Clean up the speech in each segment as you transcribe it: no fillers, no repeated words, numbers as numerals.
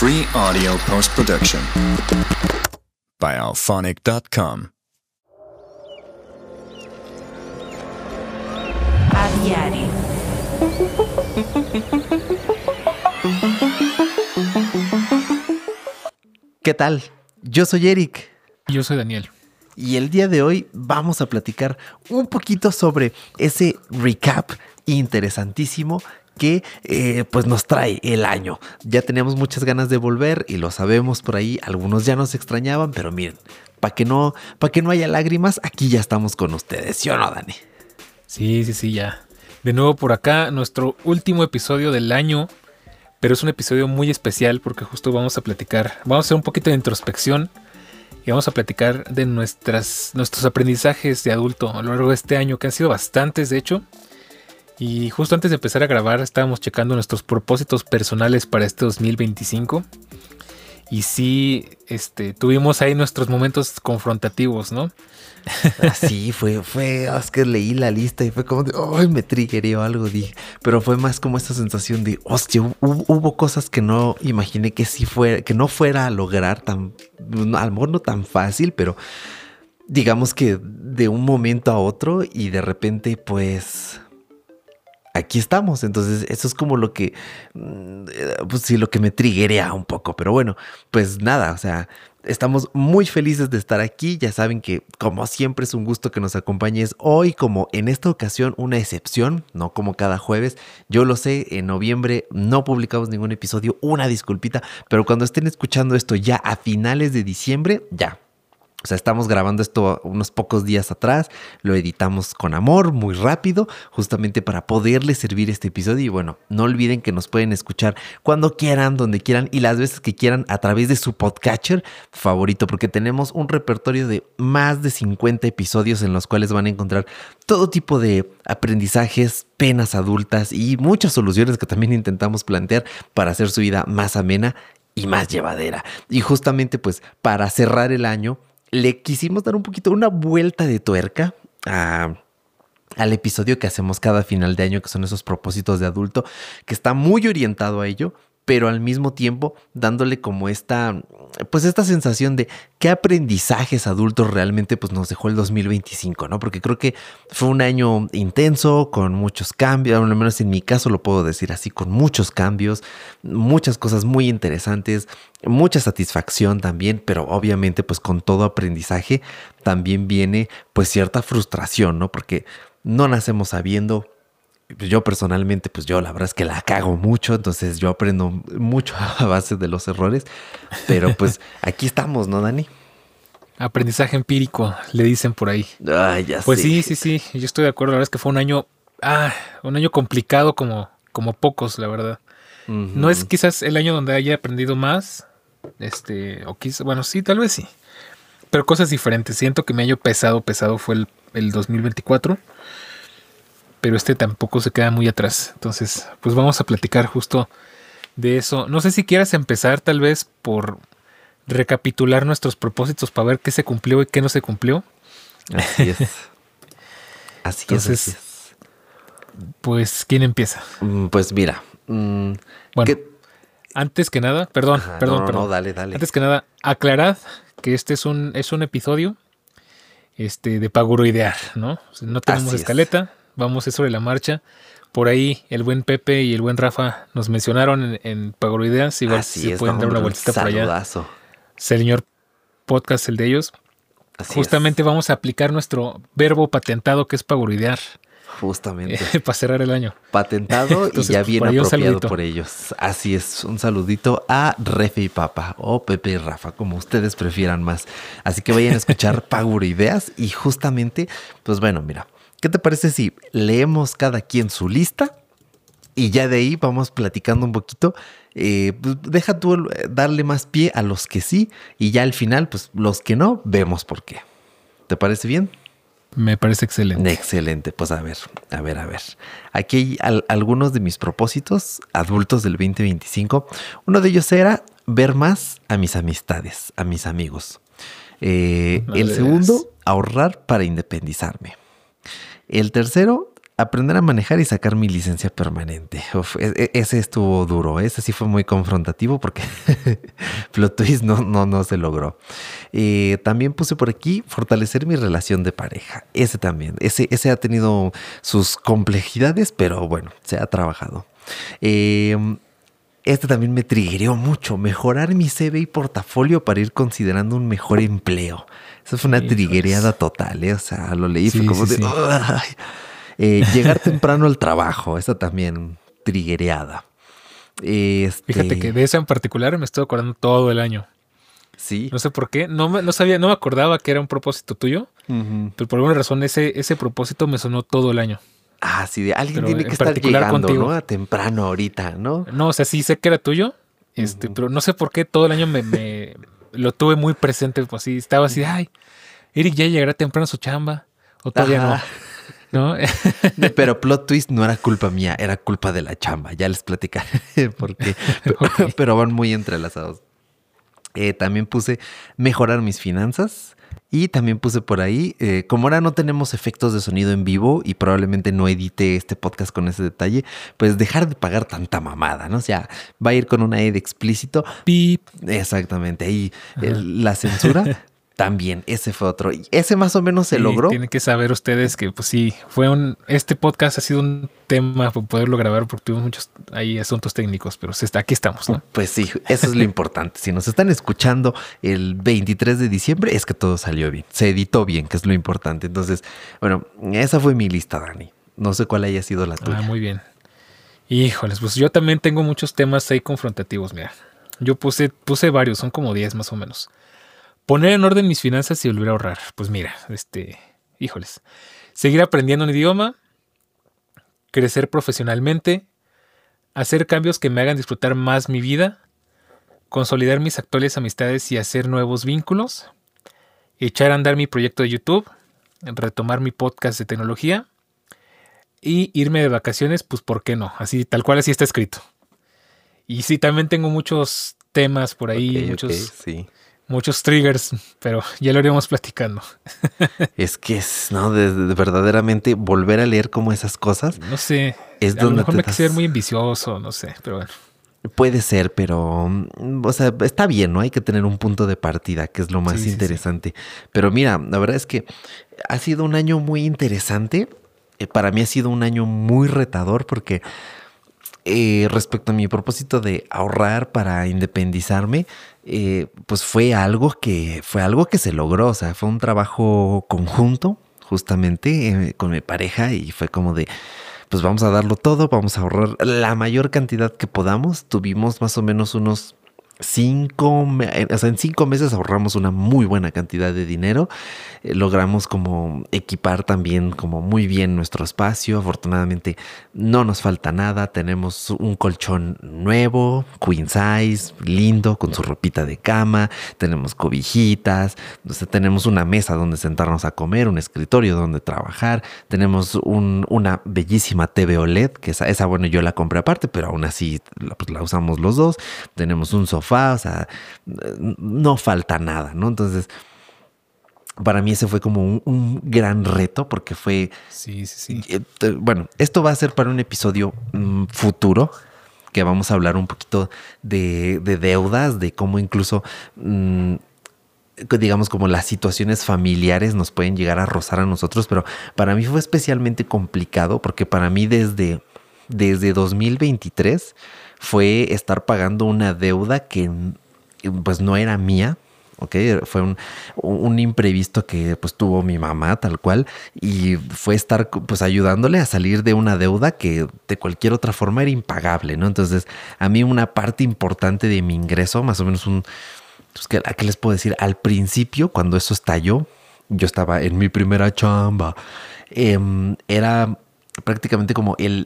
Free audio post-production by alphonic.com. A diario. ¿Qué tal? Yo soy Eric. Yo soy Daniel. Y el día de hoy vamos a platicar un poquito sobre ese recap interesantísimo que pues nos trae el año. Ya teníamos muchas ganas de volver y lo sabemos por ahí. Algunos ya nos extrañaban, pero miren, para que no haya lágrimas, aquí ya estamos con ustedes. ¿Sí o no, Dani? Sí, ya. De nuevo por acá, nuestro último episodio del año. Pero es un episodio muy especial porque justo vamos a platicar. Vamos a hacer un poquito de introspección. Y vamos a platicar de nuestros aprendizajes de adulto a lo largo de este año, que han sido bastantes, de hecho. Y justo antes de empezar a grabar estábamos checando nuestros propósitos personales para este 2025. Y sí, tuvimos ahí nuestros momentos confrontativos, ¿no? Sí, es que leí la lista y fue como de, ¡ay! Me triggeré algo, dije. Pero fue más como esta sensación de, hostia, hubo cosas que no imaginé que que no fuera a lograr a lo mejor no tan fácil, pero digamos que de un momento a otro y de repente, pues aquí estamos. Entonces eso es como lo que, pues sí, lo que me triggerea un poco. Pero bueno, pues nada, o sea, estamos muy felices de estar aquí. Ya saben que como siempre es un gusto que nos acompañes hoy, como en esta ocasión una excepción, no como cada jueves. Yo lo sé, en noviembre no publicamos ningún episodio, una disculpita, pero cuando estén escuchando esto ya a finales de diciembre, ya. O sea, estamos grabando esto unos pocos días atrás, lo editamos con amor, muy rápido, justamente para poderles servir este episodio. Y bueno, no olviden que nos pueden escuchar cuando quieran, donde quieran y las veces que quieran a través de su podcatcher favorito, porque tenemos un repertorio de más de 50 episodios en los cuales van a encontrar todo tipo de aprendizajes, penas adultas y muchas soluciones que también intentamos plantear para hacer su vida más amena y más llevadera. Y justamente pues para cerrar el año, le quisimos dar un poquito una vuelta de tuerca al episodio que hacemos cada final de año, que son esos propósitos de adulto, que está muy orientado a ello, pero al mismo tiempo dándole como esta sensación de qué aprendizajes adultos realmente pues nos dejó el 2025, ¿no? Porque creo que fue un año intenso, con muchos cambios, al menos en mi caso lo puedo decir así, con muchos cambios, muchas cosas muy interesantes, mucha satisfacción también, pero obviamente pues con todo aprendizaje también viene pues cierta frustración, ¿no? Porque no nacemos sabiendo. Yo personalmente, pues yo la verdad es que la cago mucho, entonces yo aprendo mucho a base de los errores, pero pues aquí estamos, ¿no, Dani? Aprendizaje empírico, le dicen por ahí. Ay, ya pues sé. Sí, yo estoy de acuerdo. La verdad es que fue un año complicado como pocos, la verdad. Uh-huh. No es quizás el año donde haya aprendido más, o quizás, bueno, sí, tal vez sí, pero cosas diferentes. Siento que mi año pesado fue el 2024. Pero tampoco se queda muy atrás. Entonces, pues vamos a platicar justo de eso. No sé si quieras empezar tal vez por recapitular nuestros propósitos para ver qué se cumplió y qué no se cumplió. Así es. Así es. Pues, ¿quién empieza? Pues mira. Bueno, antes que nada, perdón. No, dale. Antes que nada, aclarad que es un episodio de paguroidear, ¿no? O sea, no tenemos escaleta. Vamos sobre la marcha. Por ahí el buen Pepe y el buen Rafa nos mencionaron en Paguroideas. Igual si pueden dar una vueltita por allá. Señor Podcast, el de ellos. Justamente vamos a aplicar nuestro verbo patentado que es paguroidear. Justamente. Para cerrar el año. Patentado. Entonces, y ya bien apropiado por ellos. Así es. Un saludito a Refe y Papa. O Pepe y Rafa, como ustedes prefieran más. Así que vayan a escuchar Paguroideas. Y justamente, pues bueno, mira. ¿Qué te parece si leemos cada quien su lista y ya de ahí vamos platicando un poquito? Pues deja tú darle más pie a los que sí y ya al final, pues los que no, vemos por qué. ¿Te parece bien? Me parece excelente. Excelente. Pues a ver. Aquí hay algunos de mis propósitos adultos del 2025. Uno de ellos era ver más a mis amistades, a mis amigos. El segundo, ahorrar para independizarme. El tercero, aprender a manejar y sacar mi licencia permanente. Uf, ese estuvo duro. Ese sí fue muy confrontativo porque plot twist no se logró. También puse por aquí fortalecer mi relación de pareja. Ese también. Ese ha tenido sus complejidades, pero bueno, se ha trabajado. Este también me triggereó mucho. Mejorar mi CV y portafolio para ir considerando un mejor empleo. Esa fue una triggereada total, ¿eh? O sea, lo leí, fue como de... llegar temprano al trabajo. Esa también triggereada. Fíjate que de esa en particular me estoy acordando todo el año. Sí. No sé por qué. No me acordaba que era un propósito tuyo. Pero por alguna razón ese propósito me sonó todo el año. Ah, sí, de alguien Pero tiene que estar llegando, contigo, ¿no? A temprano ahorita, ¿no? No, o sea, sí sé que era tuyo, pero no sé por qué todo el año me lo tuve muy presente, pues así, estaba así, ay, Eric ya llegará temprano a su chamba, o todavía no. Pero plot twist no era culpa mía, era culpa de la chamba, ya les platicaré por qué, Okay. pero van muy entrelazados. También puse mejorar mis finanzas. Y también puse por ahí, como ahora no tenemos efectos de sonido en vivo y probablemente no edite este podcast con ese detalle, pues dejar de pagar tanta mamada, ¿no? O sea, va a ir con una E de explícito. Pip. Exactamente. Ahí la censura también, ese fue otro. Y ese más o menos se logró. Tienen que saber ustedes que, pues sí, este podcast ha sido un tema para poderlo grabar porque tuvimos muchos ahí asuntos técnicos, pero aquí estamos, ¿no? Pues sí, eso es lo importante. Si nos están escuchando el 23 de diciembre, es que todo salió bien. Se editó bien, que es lo importante. Entonces, bueno, esa fue mi lista, Dani. No sé cuál haya sido la tuya. Ah, muy bien. Híjoles, pues yo también tengo muchos temas ahí confrontativos, mira. Yo puse varios, son como 10 más o menos. Poner en orden mis finanzas y volver a ahorrar. Pues mira, híjoles. Seguir aprendiendo un idioma, crecer profesionalmente, hacer cambios que me hagan disfrutar más mi vida, consolidar mis actuales amistades y hacer nuevos vínculos, echar a andar mi proyecto de YouTube, retomar mi podcast de tecnología y irme de vacaciones, pues ¿por qué no? Así, tal cual así está escrito. Y sí, también tengo muchos temas por ahí, muchos triggers, pero ya lo iremos platicando. Es que no, de verdaderamente volver a leer como esas cosas. No sé, es a donde lo mejor me quise ver muy ambicioso, no sé, pero bueno. Puede ser, pero, o sea, está bien, ¿no? Hay que tener un punto de partida, que es lo más interesante. Sí. Pero mira, la verdad es que ha sido un año muy interesante. Para mí ha sido un año muy retador porque respecto a mi propósito de ahorrar para independizarme, pues fue algo que se logró. O sea, fue un trabajo conjunto, justamente, con mi pareja, y fue como de, pues vamos a darlo todo, vamos a ahorrar la mayor cantidad que podamos. Tuvimos más o menos unos 5 meses ahorramos una muy buena cantidad de dinero. Logramos como equipar también como muy bien nuestro espacio. Afortunadamente no nos falta nada. Tenemos un colchón nuevo, queen size, lindo, con su ropita de cama. Tenemos cobijitas. O sea, tenemos una mesa donde sentarnos a comer, un escritorio donde trabajar. Tenemos una bellísima TV OLED, que esa bueno, yo la compré aparte, pero aún así pues, la usamos los dos. Tenemos un sofá. O sea, no falta nada, ¿no? Entonces, para mí ese fue como un gran reto porque fue... Sí. Bueno, esto va a ser para un episodio futuro que vamos a hablar un poquito de deudas, de cómo incluso... digamos como las situaciones familiares nos pueden llegar a rozar a nosotros, pero para mí fue especialmente complicado porque para mí desde 2023 fue estar pagando una deuda que pues no era mía, ¿ok? Fue un imprevisto que pues tuvo mi mamá tal cual y fue estar pues ayudándole a salir de una deuda que de cualquier otra forma era impagable, ¿no? Entonces a mí una parte importante de mi ingreso, más o menos pues, ¿qué les puedo decir? Al principio, cuando eso estalló, yo estaba en mi primera chamba, era prácticamente como el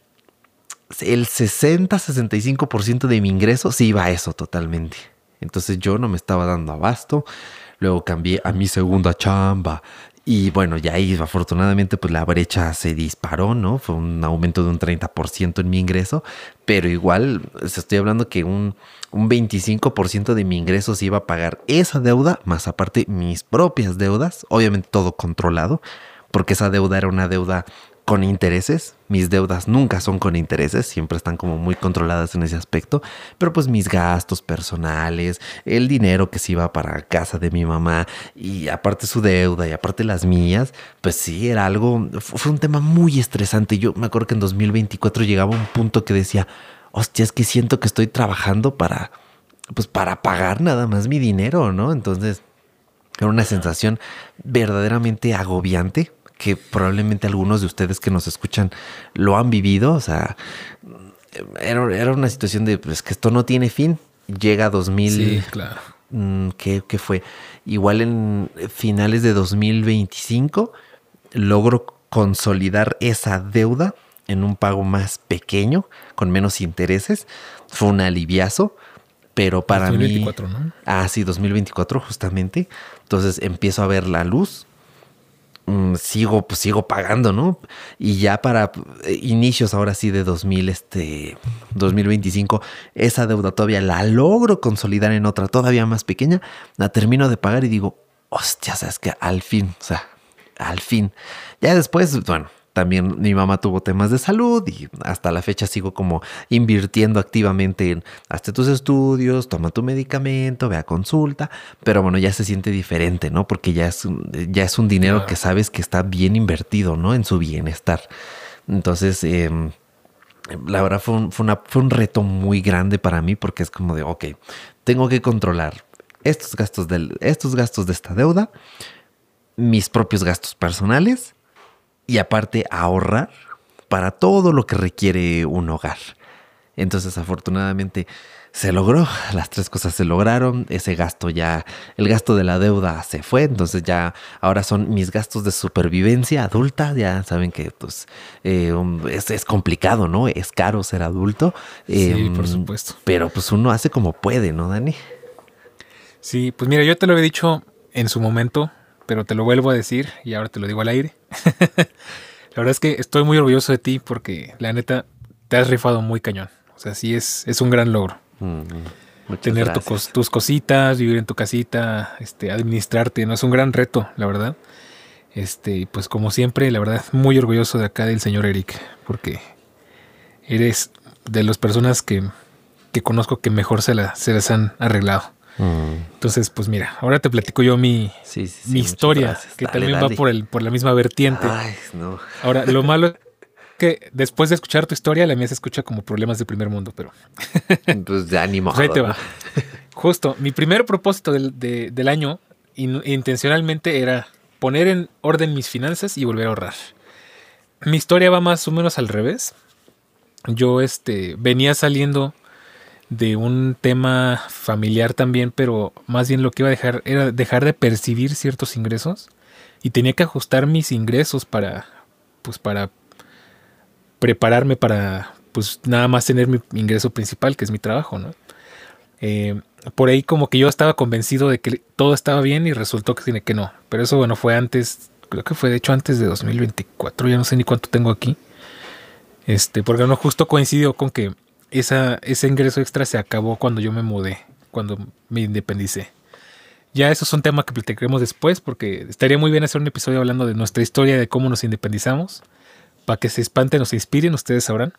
60-65% de mi ingreso se iba a eso totalmente. Entonces yo no me estaba dando abasto. Luego cambié a mi segunda chamba. Y bueno, ya ahí afortunadamente pues la brecha se disparó, ¿no? Fue un aumento de un 30% en mi ingreso. Pero igual estoy hablando que un 25% de mi ingreso se iba a pagar esa deuda, más aparte mis propias deudas. Obviamente todo controlado, porque esa deuda era una deuda con intereses. Mis deudas nunca son con intereses, siempre están como muy controladas en ese aspecto. Pero pues mis gastos personales, el dinero que se iba para casa de mi mamá y aparte su deuda y aparte las mías, pues sí, era algo, fue un tema muy estresante. Yo me acuerdo que en 2024 llegaba un punto que decía, hostia, es que siento que estoy trabajando para pagar nada más mi dinero, ¿no? Entonces era una sensación verdaderamente agobiante, que probablemente algunos de ustedes que nos escuchan lo han vivido. O sea, era una situación de pues que esto no tiene fin. Llega 2000. Sí, claro. ¿Qué fue? Igual en finales de 2025 logro consolidar esa deuda en un pago más pequeño, con menos intereses. Fue un aliviazo. Pero para 2024, mí... ¿no? Sí, 2024 justamente. Entonces empiezo a ver la luz. Sigo pagando, ¿no? Y ya para inicios ahora sí de 2025, esa deuda todavía la logro consolidar en otra todavía más pequeña. La termino de pagar y digo, hostia, sabes que al fin. Ya después, bueno, también mi mamá tuvo temas de salud y hasta la fecha sigo como invirtiendo activamente en hazte tus estudios, toma tu medicamento, ve a consulta, pero bueno, ya se siente diferente, ¿no? Porque ya es un dinero que sabes que está bien invertido, ¿no? En su bienestar. Entonces, la verdad fue un reto muy grande para mí porque es como de, ok, tengo que controlar estos gastos de esta deuda, mis propios gastos personales, y aparte ahorrar para todo lo que requiere un hogar. Entonces afortunadamente se logró, las tres cosas se lograron, el gasto de la deuda se fue, entonces ya ahora son mis gastos de supervivencia adulta. Ya saben que pues es complicado, ¿no? Es caro ser adulto. Sí, por supuesto. Pero pues uno hace como puede, ¿no, Dani? Sí, pues mira, yo te lo había dicho en su momento, pero te lo vuelvo a decir y ahora te lo digo al aire. La verdad es que estoy muy orgulloso de ti porque la neta te has rifado muy cañón. O sea, sí es un gran logro. Tener tus cositas, vivir en tu casita, administrarte, ¿no? Es un gran reto, la verdad. Pues como siempre, la verdad, muy orgulloso de acá del señor Eric, porque eres de las personas que conozco que mejor se las han arreglado. Entonces, pues mira, ahora te platico yo mi historia, que dale, también va por la misma vertiente. Ay, no. Ahora, lo malo es que después de escuchar tu historia, la mía se escucha como problemas de primer mundo, pero... Pues de ánimo. Pues ahí te va. Justo, mi primer propósito del año, intencionalmente, era poner en orden mis finanzas y volver a ahorrar. Mi historia va más o menos al revés. Yo venía saliendo de un tema familiar también, pero más bien lo que iba a dejar era dejar de percibir ciertos ingresos y tenía que ajustar mis ingresos para prepararme para pues nada más tener mi ingreso principal, que es mi trabajo, ¿no? Por ahí como que yo estaba convencido de que todo estaba bien y resultó que no, pero eso bueno fue antes, creo que fue de hecho antes de 2024, ya no sé ni cuánto tengo aquí, porque no justo coincidió con que ese ingreso extra se acabó cuando yo me mudé, cuando me independicé. Ya eso es un tema que platicaremos después, porque estaría muy bien hacer un episodio hablando de nuestra historia, de cómo nos independizamos, para que se espanten o se inspiren, ustedes sabrán.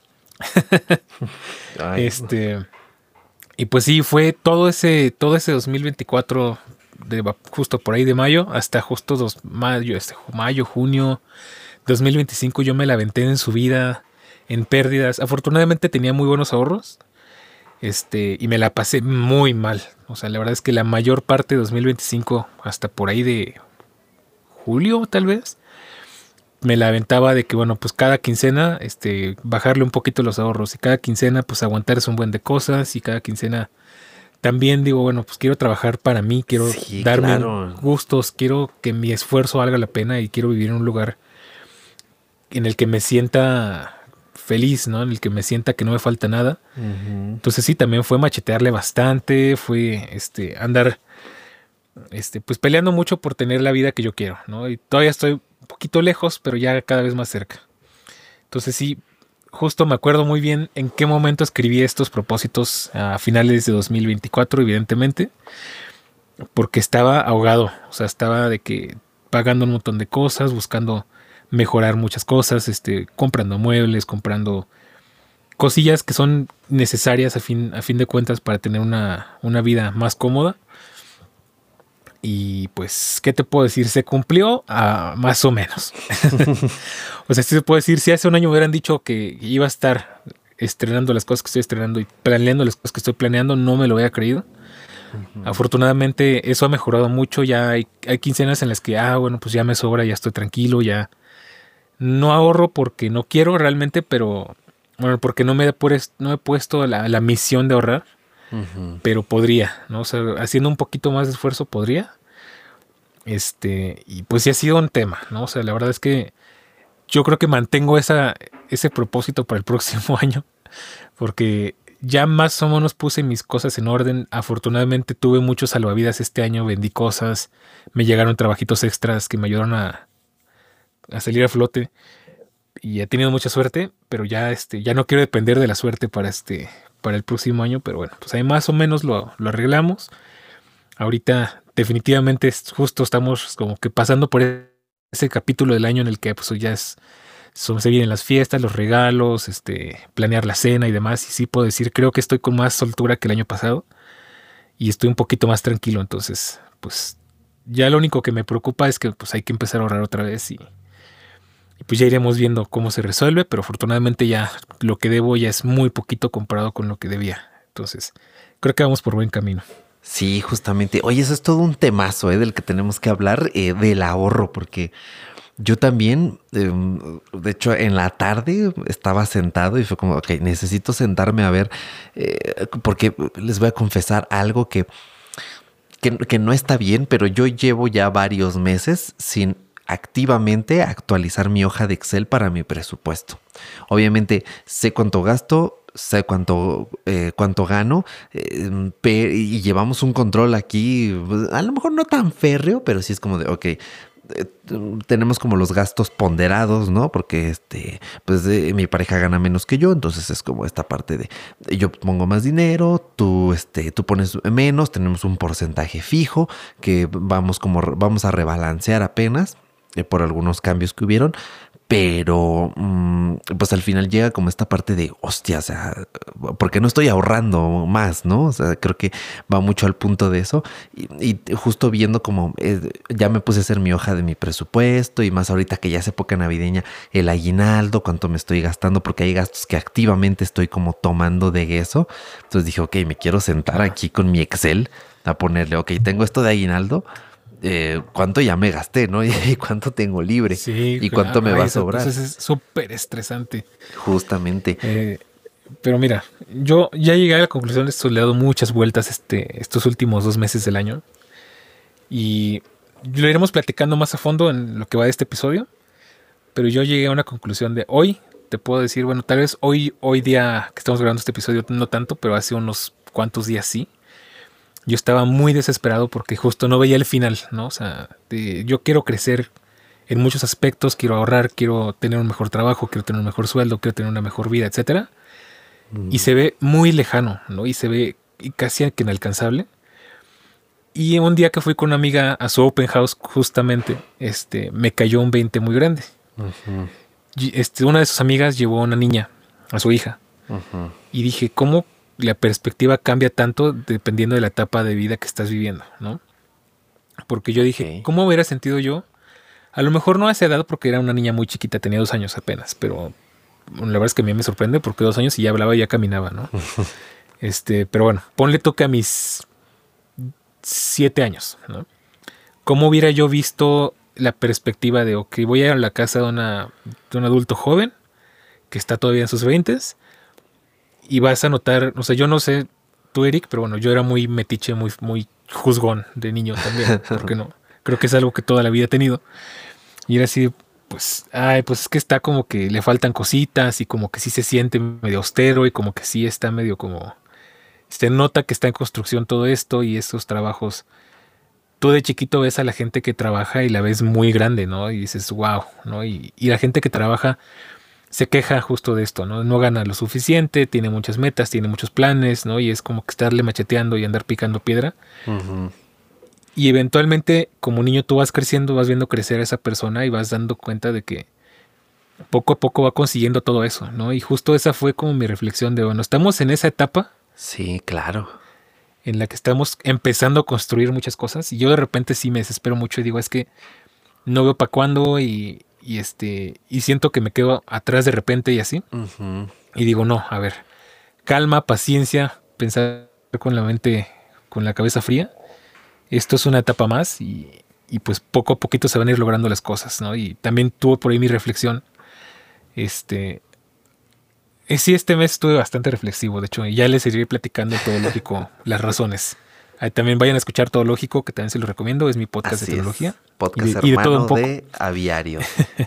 Ay, Y pues sí, fue todo ese 2024, justo por ahí de mayo, hasta justo mayo, junio 2025, yo me la aventé en subida, en pérdidas. Afortunadamente tenía muy buenos ahorros. Y me la pasé muy mal. O sea, la verdad es que la mayor parte de 2025, hasta por ahí de julio, tal vez, me la aventaba de que, bueno, pues cada quincena, bajarle un poquito los ahorros. Y cada quincena, pues aguantarse un buen de cosas. Y cada quincena también digo, bueno, pues quiero trabajar para mí. Quiero darme gustos. Quiero que mi esfuerzo valga la pena. Y quiero vivir en un lugar en el que me sienta feliz, ¿no? En el que me sienta que no me falta nada. Uh-huh. Entonces sí, también fue machetearle bastante, fue andar pues peleando mucho por tener la vida que yo quiero, ¿no? Y todavía estoy un poquito lejos, pero ya cada vez más cerca. Entonces sí, justo me acuerdo muy bien en qué momento escribí estos propósitos a finales de 2024, evidentemente, porque estaba ahogado, o sea, estaba de que pagando un montón de cosas, buscando mejorar muchas cosas, comprando muebles, comprando cosillas que son necesarias a fin de cuentas para tener una vida más cómoda. Y pues, ¿qué te puedo decir? Se cumplió más o menos. O sea, sí se puede decir, si hace un año me hubieran dicho que iba a estar estrenando las cosas que estoy estrenando y planeando las cosas que estoy planeando, no me lo hubiera creído. Afortunadamente eso ha mejorado mucho. Ya hay quincenas en las que, bueno, pues ya me sobra, ya estoy tranquilo, ya no ahorro porque no quiero realmente, pero bueno, porque no me he puesto la misión de ahorrar. Pero podría, ¿no? O sea, haciendo un poquito más de esfuerzo podría. Y pues sí ha sido un tema, ¿no? O sea, la verdad es que yo creo que mantengo ese propósito para el próximo año, porque ya más o menos puse mis cosas en orden. Afortunadamente tuve muchos salvavidas este año, vendí cosas, me llegaron trabajitos extras que me ayudaron a salir a flote. Y he tenido mucha suerte, pero ya no quiero depender de la suerte para el próximo año. Pero bueno, pues ahí más o menos lo arreglamos. Ahorita definitivamente justo estamos como que pasando por ese capítulo del año en el que pues ya se vienen las fiestas, los regalos, planear la cena y demás. Y sí puedo decir, creo que estoy con más soltura que el año pasado y estoy un poquito más tranquilo. Entonces, pues ya lo único que me preocupa es que pues hay que empezar a ahorrar otra vez y pues ya iremos viendo cómo se resuelve, pero afortunadamente ya lo que debo ya es muy poquito comparado con lo que debía. Entonces, creo que vamos por buen camino. Sí, justamente. Oye, eso es todo un temazo, del que tenemos que hablar, del ahorro, porque yo también, de hecho, en la tarde estaba sentado y fue como, ok, necesito sentarme a ver, porque les voy a confesar algo que no está bien, pero yo llevo ya varios meses sin activamente actualizar mi hoja de Excel para mi presupuesto. Obviamente sé cuánto gasto, sé cuánto gano, y llevamos un control aquí, a lo mejor no tan férreo, pero sí es como de, ok, tenemos como los gastos ponderados, ¿no? Porque pues mi pareja gana menos que yo, entonces es como esta parte de yo pongo más dinero, tú pones menos, tenemos un porcentaje fijo que vamos a rebalancear apenas por algunos cambios que hubieron, pero pues al final llega como esta parte de hostia, o sea, porque no estoy ahorrando más, ¿no? O sea, creo que va mucho al punto de eso y justo viendo como ya me puse a hacer mi hoja de mi presupuesto y más ahorita que ya es época navideña, el aguinaldo, cuánto me estoy gastando, porque hay gastos que activamente estoy como tomando de eso. Entonces dije, ok, me quiero sentar aquí con mi Excel a ponerle, ok, tengo esto de aguinaldo, cuánto ya me gasté, ¿no? Y cuánto tengo libre, sí, y cuánto me va a sobrar. Entonces es súper estresante. Justamente. Pero mira, yo ya llegué a la conclusión de esto, le he dado muchas vueltas estos últimos 2 meses del año. Y lo iremos platicando más a fondo en lo que va de este episodio. Pero yo llegué a una conclusión de hoy, te puedo decir, bueno, tal vez hoy día que estamos grabando este episodio no tanto, pero hace unos cuantos días sí. Yo estaba muy desesperado porque justo no veía el final, ¿no? O sea, yo quiero crecer en muchos aspectos, quiero ahorrar, quiero tener un mejor trabajo, quiero tener un mejor sueldo, quiero tener una mejor vida, etcétera. Y se ve muy lejano, ¿no? Y se ve casi que inalcanzable. Y un día que fui con una amiga a su open house, justamente, me cayó un 20 muy grande. Uh-huh. Una de sus amigas llevó a una niña, a su hija. Uh-huh. Y dije, ¿cómo la perspectiva cambia tanto dependiendo de la etapa de vida que estás viviendo, ¿no? Porque yo dije, okay, ¿cómo hubiera sentido yo? A lo mejor no a esa edad porque era una niña muy chiquita, tenía 2 años apenas, pero la verdad es que a mí me sorprende porque 2 años y ya hablaba y ya caminaba, ¿no? Pero bueno, ponle toque a mis 7 años, ¿no? ¿Cómo hubiera yo visto la perspectiva de, ok, voy a ir a la casa de un adulto joven que está todavía en sus 20s y vas a notar, o sea, yo no sé tú, Eric, pero bueno, yo era muy metiche, muy, muy juzgón de niño también, porque no, creo que es algo que toda la vida he tenido. Y era así, pues es que está como que le faltan cositas y como que sí se siente medio austero y como que sí está medio como, se nota que está en construcción todo esto y esos trabajos. Tú de chiquito ves a la gente que trabaja y la ves muy grande, ¿no? Y dices, wow, ¿no? Y la gente que trabaja se queja justo de esto, ¿no? No gana lo suficiente, tiene muchas metas, tiene muchos planes, ¿no? Y es como que estarle macheteando y andar picando piedra. Uh-huh. Y eventualmente, como niño, tú vas creciendo, vas viendo crecer a esa persona y vas dando cuenta de que poco a poco va consiguiendo todo eso, ¿no? Y justo esa fue como mi reflexión de, bueno, estamos en esa etapa. Sí, claro. En la que estamos empezando a construir muchas cosas. Y yo de repente sí me desespero mucho y digo, es que no veo para cuándo y siento que me quedo atrás de repente y así. Uh-huh. Y digo, no, a ver, calma, paciencia, pensar con la mente, con la cabeza fría. Esto es una etapa más y pues poco a poquito se van a ir logrando las cosas, ¿no? Y también tuve por ahí mi reflexión. Sí, este mes estuve bastante reflexivo, de hecho, y ya les seguiré platicando Todo Lógico las razones. Ahí también vayan a escuchar Todo Lógico, que también se los recomiendo, es mi podcast Así de teología. Es. Podcast y de hermano todo un poco. De Aviario.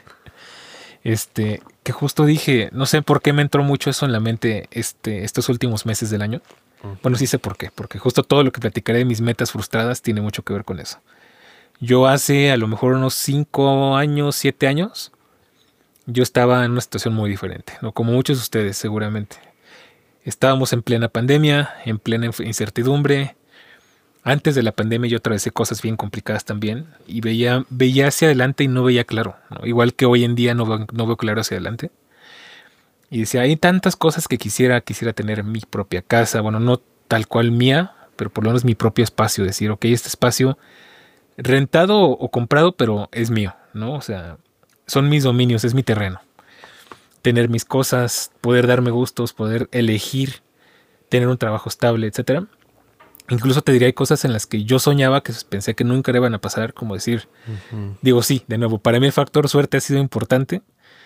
Que justo dije, no sé por qué me entró mucho eso en la mente estos últimos meses del año. Uh-huh. Bueno, sí sé por qué, porque justo todo lo que platicaré de mis metas frustradas tiene mucho que ver con eso. Yo hace a lo mejor unos 5 años, 7 años, yo estaba en una situación muy diferente, ¿no? Como muchos de ustedes seguramente. Estábamos en plena pandemia, en plena incertidumbre. Antes de la pandemia yo atravesé cosas bien complicadas también y veía hacia adelante y no veía claro, ¿no? Igual que hoy en día no veo claro hacia adelante. Y decía, hay tantas cosas que quisiera tener mi propia casa, bueno, no tal cual mía, pero por lo menos mi propio espacio. Decir, ok, este espacio rentado o comprado, pero es mío, ¿no? O sea, son mis dominios, es mi terreno. Tener mis cosas, poder darme gustos, poder elegir, tener un trabajo estable, etcétera. Incluso te diría, hay cosas en las que yo soñaba que pensé que nunca iban a pasar, como decir, uh-huh. Digo, sí, de nuevo, para mí el factor suerte ha sido importante,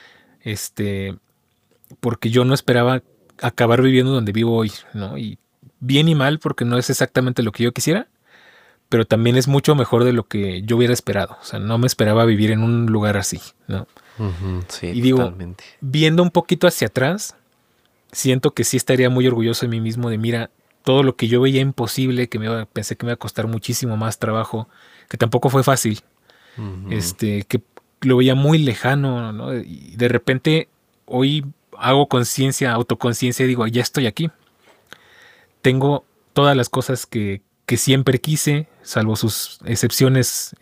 porque yo no esperaba acabar viviendo donde vivo hoy, ¿no? Y bien y mal, porque no es exactamente lo que yo quisiera, pero también es mucho mejor de lo que yo hubiera esperado. O sea, no me esperaba vivir en un lugar así, ¿no? Uh-huh, sí, y digo, totalmente. Viendo un poquito hacia atrás, siento que sí estaría muy orgulloso de mí mismo de, mira, todo lo que yo veía imposible, pensé que me iba a costar muchísimo más trabajo, que tampoco fue fácil, uh-huh. Que lo veía muy lejano, ¿no? Y de repente hoy hago autoconciencia y digo, ya estoy aquí. Tengo todas las cosas que siempre quise, salvo sus excepciones,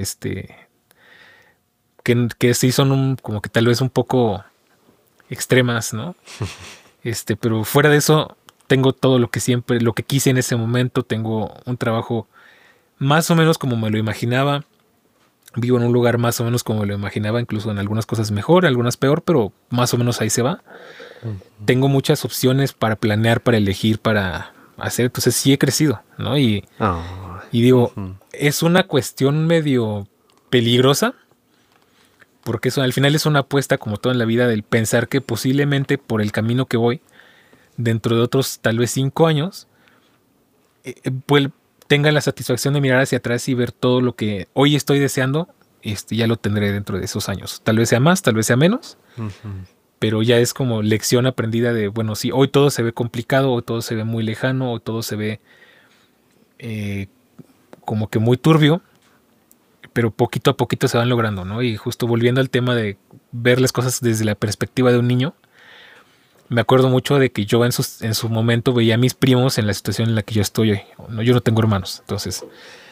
que sí son como que tal vez un poco extremas, ¿no? Pero fuera de eso, tengo todo lo que quise en ese momento. Tengo un trabajo más o menos como me lo imaginaba. Vivo en un lugar más o menos como me lo imaginaba, incluso en algunas cosas mejor, algunas peor, pero más o menos ahí se va. Uh-huh. Tengo muchas opciones para planear, para elegir, para hacer. Entonces sí he crecido, ¿no? Y digo, uh-huh. Es una cuestión medio peligrosa, porque eso al final es una apuesta, como todo en la vida, del pensar que posiblemente por el camino que voy, dentro de otros tal vez 5 años, pues tenga la satisfacción de mirar hacia atrás y ver todo lo que hoy estoy deseando, ya lo tendré dentro de esos años. Tal vez sea más, tal vez sea menos, uh-huh. Pero ya es como lección aprendida de, bueno, sí, hoy todo se ve complicado, hoy todo se ve muy lejano, hoy todo se ve como que muy turbio, pero poquito a poquito se van logrando, ¿no? Y justo volviendo al tema de ver las cosas desde la perspectiva de un niño, me acuerdo mucho de que yo en su momento veía a mis primos en la situación en la que yo estoy hoy. No, yo no tengo hermanos, entonces,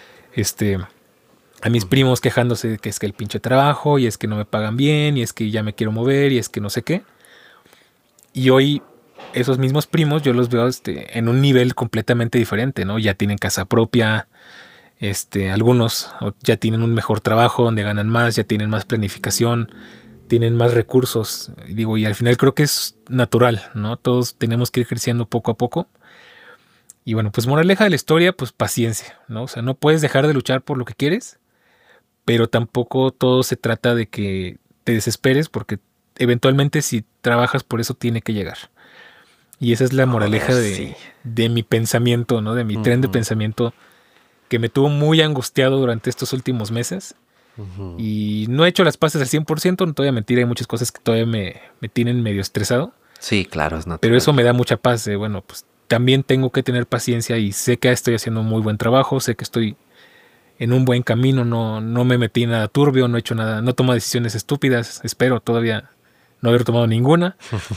a mis primos quejándose de que es que el pinche trabajo, y es que no me pagan bien, y es que ya me quiero mover, y es que no sé qué. Y hoy esos mismos primos yo los veo en un nivel completamente diferente, ¿no? Ya tienen casa propia, algunos ya tienen un mejor trabajo donde ganan más, ya tienen más planificación, tienen más recursos. Y al final creo que es natural, ¿no? Todos tenemos que ir creciendo poco a poco. Y bueno, pues moraleja de la historia, pues paciencia, ¿no? O sea, no puedes dejar de luchar por lo que quieres, pero tampoco todo se trata de que te desesperes, porque eventualmente si trabajas por eso tiene que llegar. Y esa es la moraleja de mi pensamiento, ¿no? De mi tren de pensamiento, que me tuvo muy angustiado durante estos últimos meses. Uh-huh. Y no he hecho las paces al 100%, no te voy a mentir, hay muchas cosas que todavía me tienen medio estresado. Sí, claro, es natural. Pero eso me da mucha paz de, bueno, pues también tengo que tener paciencia y sé que estoy haciendo un muy buen trabajo, sé que estoy en un buen camino, no me metí en nada turbio, no he hecho nada, no tomo decisiones estúpidas, espero todavía no haber tomado ninguna.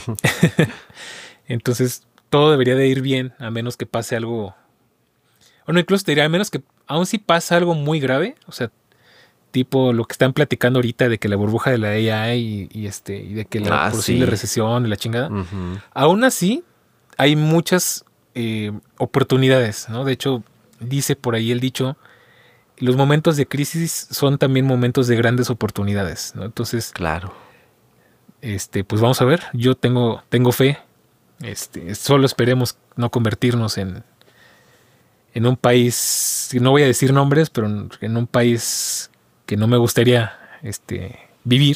Entonces todo debería de ir bien, a menos que pase algo. Bueno, incluso te diría, a menos que aún si pasa algo muy grave, o sea, tipo lo que están platicando ahorita de que la burbuja de la AI y de que la posible recesión y la chingada. Aún así, hay muchas oportunidades, ¿no? De hecho, dice por ahí el dicho, los momentos de crisis son también momentos de grandes oportunidades, ¿no? Entonces, claro. Pues vamos a ver. Yo tengo fe. Solo esperemos no convertirnos en un país, no voy a decir nombres, pero en un país que no me gustaría vivir.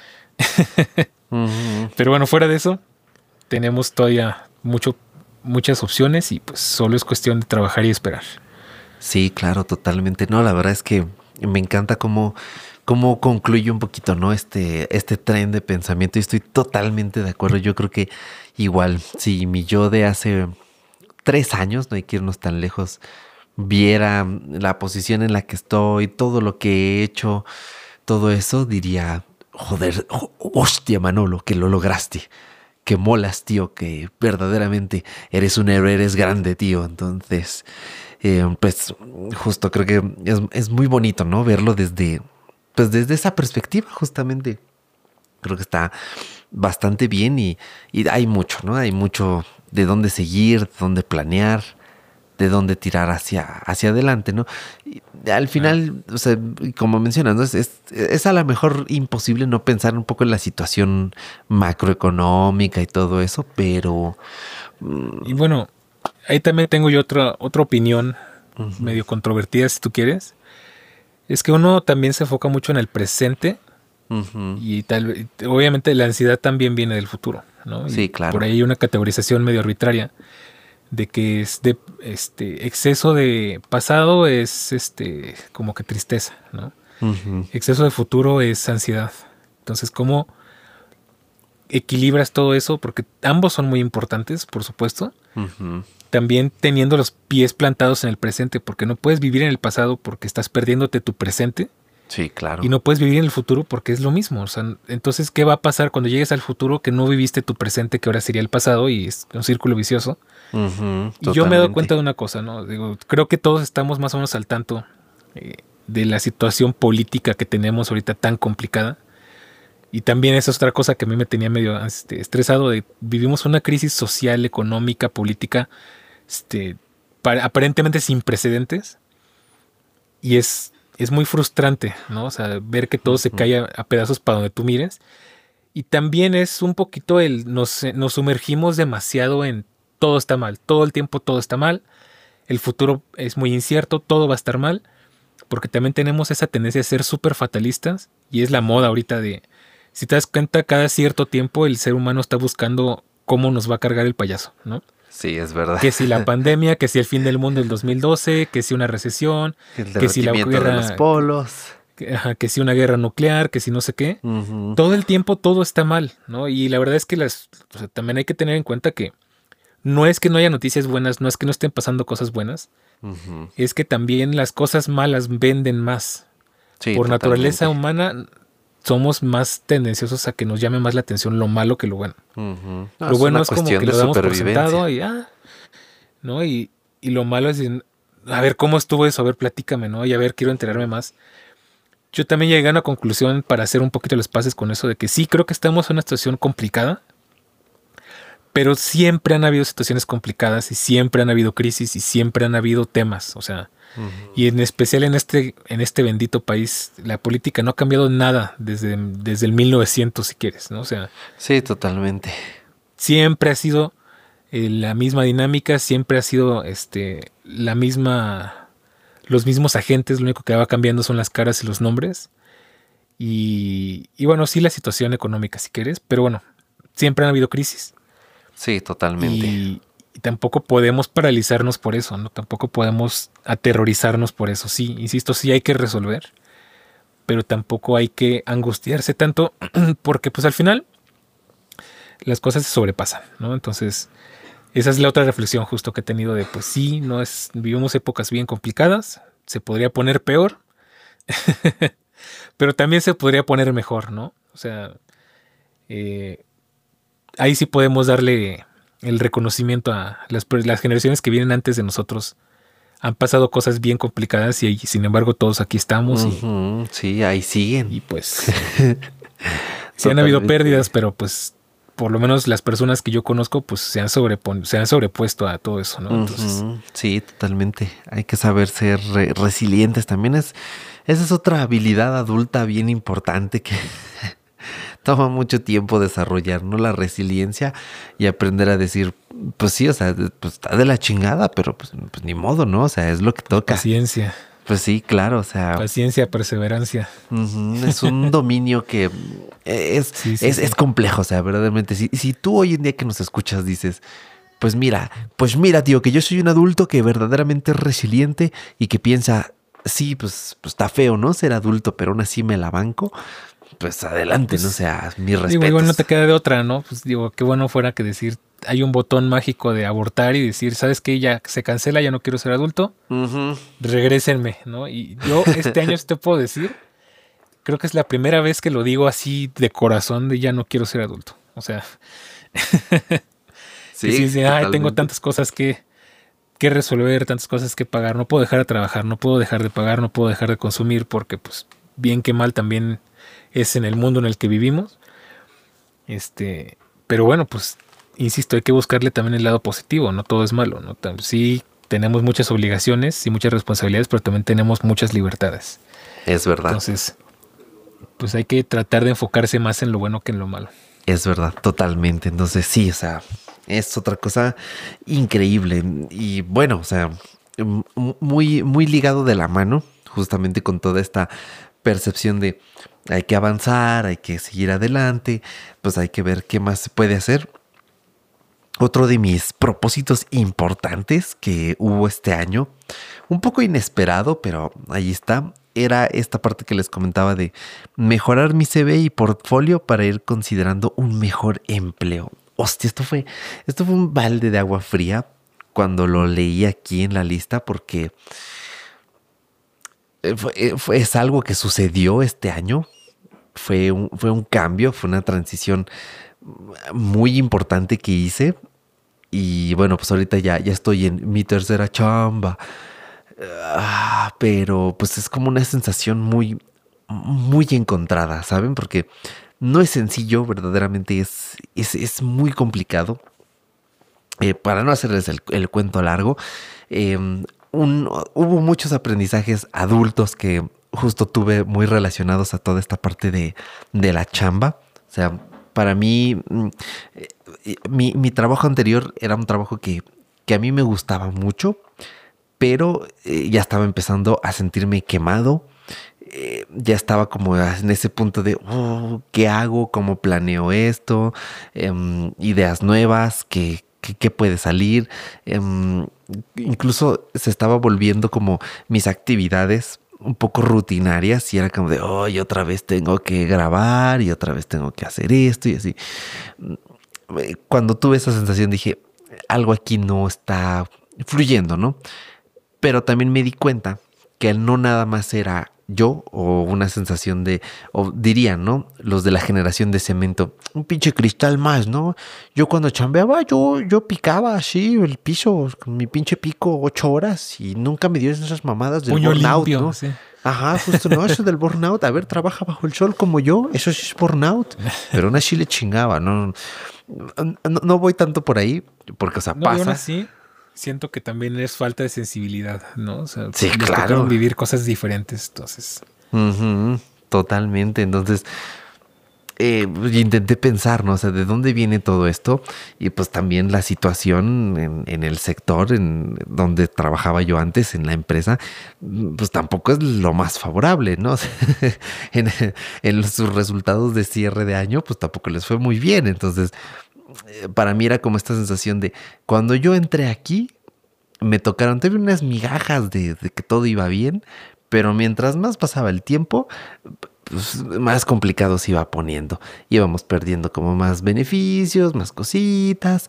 Pero bueno, fuera de eso, tenemos todavía muchas opciones y pues solo es cuestión de trabajar y esperar. Sí, claro, totalmente. No, la verdad es que me encanta cómo concluye un poquito, ¿no? Este tren de pensamiento y estoy totalmente de acuerdo. Yo creo que igual, si mi yo de hace 3 años, no hay que irnos tan lejos, viera la posición en la que estoy, todo lo que he hecho, todo eso, diría, joder, hostia, Manolo, que lo lograste. Que molas, tío, que verdaderamente eres un héroe, eres grande, tío. Entonces, pues justo creo que es muy bonito, ¿no? Verlo desde esa perspectiva, justamente. Creo que está bastante bien y hay mucho, ¿no? Hay mucho de dónde seguir, de dónde planear, de dónde tirar hacia adelante, ¿no? Y al final, o sea, como mencionas, ¿no? Es a lo mejor imposible no pensar un poco en la situación macroeconómica y todo eso, pero... Y bueno, ahí también tengo yo otra opinión medio controvertida, si tú quieres. Es que uno también se enfoca mucho en el presente y obviamente la ansiedad también viene del futuro, ¿no? Sí, y claro. Por ahí hay una categorización medio arbitraria de que es de exceso de pasado es como que tristeza, ¿no? Exceso de futuro es ansiedad. Entonces, ¿cómo equilibras todo eso? Porque ambos son muy importantes, por supuesto. También teniendo los pies plantados en el presente, porque no puedes vivir en el pasado porque estás perdiéndote tu presente. Sí, claro. Y no puedes vivir en el futuro porque es lo mismo. O sea, entonces, ¿qué va a pasar cuando llegues al futuro que no viviste tu presente, que ahora sería el pasado? Y es un círculo vicioso. Y yo me he dado cuenta de una cosa, ¿no? Digo, creo que todos estamos más o menos al tanto de la situación política que tenemos ahorita tan complicada. Y también esa es otra cosa que a mí me tenía medio estresado. Vivimos una crisis social, económica, política, aparentemente sin precedentes. Y es muy frustrante, ¿no? O sea, ver que todo se cae a pedazos para donde tú mires. Y también es un poquito nos sumergimos demasiado en todo está mal. Todo el tiempo todo está mal. El futuro es muy incierto. Todo va a estar mal. Porque también tenemos esa tendencia a ser súper fatalistas. Y es la moda ahorita si te das cuenta, cada cierto tiempo el ser humano está buscando cómo nos va a cargar el payaso, ¿no? Sí, es verdad. Que si la pandemia, que si el fin del mundo del 2012, que si una recesión, que si la guerra de los polos, que si una guerra nuclear, que si no sé qué. Todo el tiempo todo está mal, ¿no? Y la verdad es que también hay que tener en cuenta que no es que no haya noticias buenas, no es que no estén pasando cosas buenas, es que también las cosas malas venden más. Sí, por totalmente. Naturaleza humana somos más tendenciosos a que nos llame más la atención lo malo que lo bueno. No, lo bueno es como que lo damos por supervivencia. sentado ¿no? Y lo malo es a ver, ¿cómo estuvo eso? A ver, platícame, ¿no? Y a ver, quiero enterarme más. Yo también llegué a una conclusión para hacer un poquito los pases con eso de que sí, creo que estamos en una situación complicada, pero siempre han habido situaciones complicadas y siempre han habido crisis y siempre han habido temas, o sea, y en especial en este bendito país, la política no ha cambiado nada desde el 1900, si quieres, ¿no? O sea, sí, totalmente. Siempre ha sido la misma dinámica, siempre ha sido los mismos agentes, lo único que va cambiando son las caras y los nombres. Y bueno, sí la situación económica, si quieres, pero bueno, siempre han habido crisis. Sí, totalmente. Y tampoco podemos paralizarnos por eso, ¿no? Tampoco podemos aterrorizarnos por eso. Sí, insisto, sí hay que resolver, pero tampoco hay que angustiarse tanto porque pues al final las cosas se sobrepasan, ¿no? Entonces, esa es la otra reflexión justo que he tenido de, pues sí, vivimos épocas bien complicadas, se podría poner peor, pero también se podría poner mejor, ¿no? O sea, ahí sí podemos darle el reconocimiento a las generaciones que vienen antes de nosotros. han pasado cosas bien complicadas y sin embargo todos aquí estamos. Sí, ahí siguen. Y pues sí han habido pérdidas, pero pues por lo menos las personas que yo conozco pues se han sobrepuesto a todo eso, ¿no? Entonces, sí, totalmente. Hay que saber ser resilientes. También esa es otra habilidad adulta bien importante que toma mucho tiempo desarrollar, ¿no? La resiliencia y aprender a decir, pues sí, o sea, pues está de la chingada, pero pues ni modo, ¿no? O sea, es lo que toca. paciencia. Pues sí, claro, o sea. Paciencia, perseverancia. Es un dominio que es complejo, o sea, verdaderamente. Si tú hoy en día que nos escuchas dices, pues mira, tío, que yo soy un adulto que verdaderamente es resiliente y que piensa, sí, pues está feo, ¿no? Ser adulto, pero aún así me la banco. Pues adelante, pues, ¿no? O sea, mis respetos. Digo, igual no te queda de otra, ¿no? Pues digo, qué bueno fuera que decir, hay un botón mágico de abortar y decir, ¿sabes qué? Ya se cancela, ya no quiero ser adulto. Regrésenme, ¿no? Y yo este año te puedo decir, creo que es la primera vez que lo digo así de corazón de ya no quiero ser adulto. O sea, sí, tengo tantas cosas que resolver, tantas cosas que pagar, no puedo dejar de trabajar, no puedo dejar de pagar, no puedo dejar de consumir porque pues bien que mal también es en el mundo en el que vivimos. Pero bueno, pues insisto, hay que buscarle también el lado positivo, no todo es malo, ¿no? Sí, tenemos muchas obligaciones y muchas responsabilidades, pero también tenemos muchas libertades. Es verdad. Entonces, pues hay que tratar de enfocarse más en lo bueno que en lo malo. Es verdad, totalmente. Entonces, sí, o sea, es otra cosa increíble. Y bueno, o sea, muy, muy ligado de la mano, justamente con toda esta percepción de hay que avanzar, hay que seguir adelante, pues hay que ver qué más se puede hacer. Otro de mis propósitos importantes que hubo este año, un poco inesperado, pero ahí está, era esta parte que les comentaba de mejorar mi CV y portfolio para ir considerando un mejor empleo. Hostia, esto fue un balde de agua fría cuando lo leí aquí en la lista porque es algo que sucedió este año. Fue un cambio, fue una transición muy importante que hice. Y bueno, pues ahorita ya estoy en mi tercera chamba. Pero pues es como una sensación muy, muy encontrada, ¿saben? Porque no es sencillo, verdaderamente es muy complicado. Para no hacerles el cuento largo, hubo muchos aprendizajes adultos que justo tuve muy relacionados a toda esta parte de la chamba. O sea, para mí, mi trabajo anterior era un trabajo que a mí me gustaba mucho, pero ya estaba empezando a sentirme quemado. Ya estaba como en ese punto de, ¿qué hago? ¿Cómo planeo esto? Ideas nuevas, ¿qué puede salir? Incluso se estaba volviendo como mis actividades un poco rutinarias y era como de, y otra vez tengo que grabar y otra vez tengo que hacer esto y así. Cuando tuve esa sensación dije, algo aquí no está fluyendo, ¿no? Pero también me di cuenta que no nada más era yo o una sensación de, o dirían, ¿no? Los de la generación de cemento, un pinche cristal más, ¿no? Yo cuando chambeaba, yo picaba así el piso con mi pinche pico 8 horas y nunca me dio esas mamadas del puño burnout, limpio, ¿no? sí. Ajá, justo, no, eso del burnout, a ver, trabaja bajo el sol como yo, eso sí es burnout, pero aún así le chingaba, no voy tanto por ahí, porque, o sea, pasa. Aún así, siento que también es falta de sensibilidad, ¿no? O sea, sí, claro. Vivir cosas diferentes, entonces. Totalmente, entonces intenté pensar, ¿no? O sea, ¿de dónde viene todo esto? Y pues también la situación en el sector en donde trabajaba yo antes, en la empresa, pues tampoco es lo más favorable, ¿no? O sea, en sus resultados de cierre de año, pues tampoco les fue muy bien. Entonces, para mí era como esta sensación de cuando yo entré aquí, me tocaron, tuve unas migajas de que todo iba bien, pero mientras más pasaba el tiempo, pues más complicado se iba poniendo. Íbamos perdiendo como más beneficios, más cositas.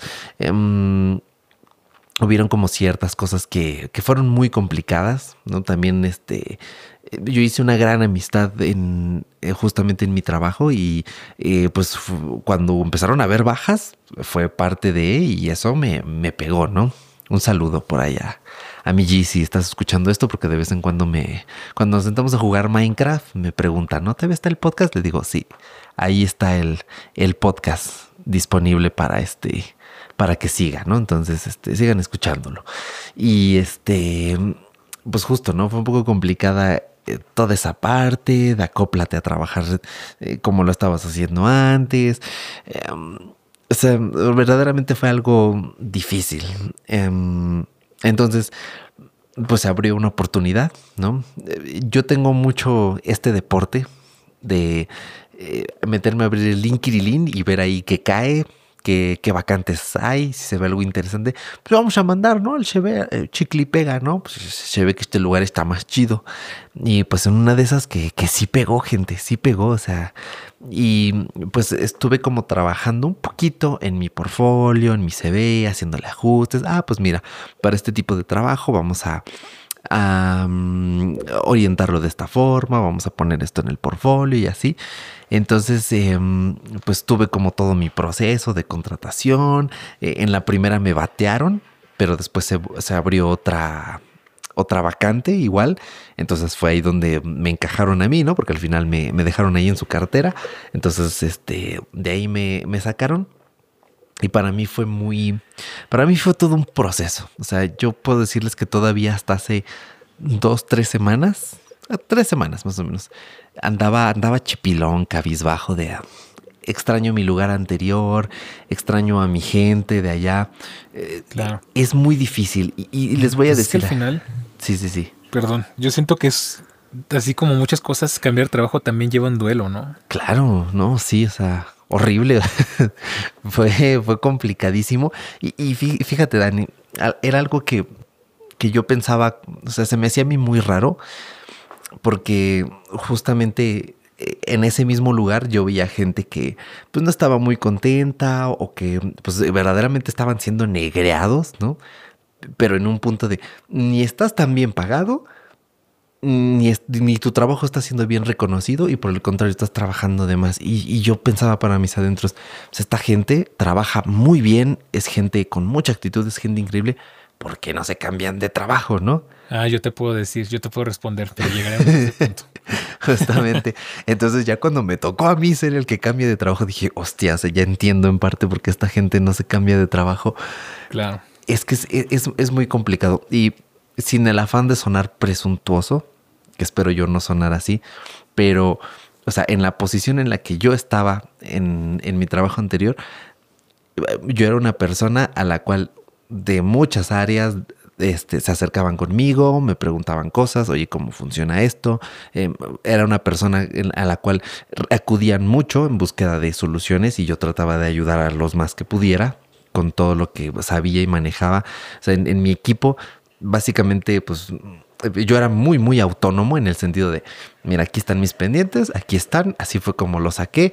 Hubieron como ciertas cosas que fueron muy complicadas, ¿no? También yo hice una gran amistad justamente en mi trabajo y pues cuando empezaron a haber bajas fue parte de, y eso me pegó, ¿no? Un saludo por allá a mi G si estás escuchando esto, porque de vez en cuando cuando nos sentamos a jugar Minecraft, me pregunta, ¿no te ves el podcast? Le digo, sí, ahí está el podcast disponible para que siga, ¿no? Entonces, sigan escuchándolo. Y pues justo, ¿no? Fue un poco complicada toda esa parte de acóplate a trabajar como lo estabas haciendo antes. O sea, verdaderamente fue algo difícil. Entonces, pues se abrió una oportunidad, ¿no? Yo tengo mucho deporte de meterme a abrir el LinkedIn y ver ahí qué cae, qué vacantes hay, si se ve algo interesante, pues vamos a mandar, ¿no? El chicle y pega, ¿no? Pues se ve que este lugar está más chido. Y pues en una de esas que sí pegó, gente, sí pegó, o sea, y pues estuve como trabajando un poquito en mi portfolio, en mi CV, haciéndole ajustes. Pues mira, para este tipo de trabajo vamos a orientarlo de esta forma, vamos a poner esto en el portfolio y así. Entonces, pues tuve como todo mi proceso de contratación. En la primera me batearon, pero después se abrió otra vacante igual. Entonces fue ahí donde me encajaron a mí, ¿no? Porque al final me dejaron ahí en su cartera. Entonces, de ahí me sacaron. Y para mí fue todo un proceso. O sea, yo puedo decirles que todavía hasta hace 3 semanas más o menos, andaba chipilón, cabizbajo de extraño mi lugar anterior, extraño a mi gente de allá. Claro. Es muy difícil y les voy a decir. Es que al final. Sí. Perdón, yo siento que es así como muchas cosas, cambiar de trabajo también lleva un duelo, ¿no? Claro, no, sí, o sea, horrible. fue complicadísimo. Y fíjate, Dani, era algo que yo pensaba, o sea, se me hacía a mí muy raro, porque justamente en ese mismo lugar yo veía gente que pues no estaba muy contenta o que pues verdaderamente estaban siendo negreados, ¿no? Pero en un punto de ni estás tan bien pagado, ni tu trabajo está siendo bien reconocido, y por el contrario estás trabajando de más. Y yo pensaba para mis adentros, pues esta gente trabaja muy bien, es gente con mucha actitud, es gente increíble. ¿Por qué no se cambian de trabajo, no? Yo te puedo responder, pero llegaremos a ese punto. Justamente. Entonces ya cuando me tocó a mí ser el que cambie de trabajo, dije, hostia, ya entiendo en parte por qué esta gente no se cambia de trabajo. Claro. Es que es muy complicado. Y sin el afán de sonar presuntuoso, que espero yo no sonar así, pero, o sea, en la posición en la que yo estaba en mi trabajo anterior, yo era una persona a la cual de muchas áreas se acercaban conmigo, me preguntaban cosas, oye, ¿cómo funciona esto? Era una persona a la cual acudían mucho en búsqueda de soluciones y yo trataba de ayudar a los más que pudiera con todo lo que sabía y manejaba. O sea, en mi equipo, básicamente, pues yo era muy, muy autónomo en el sentido de, mira, aquí están mis pendientes, aquí están, así fue como lo saqué.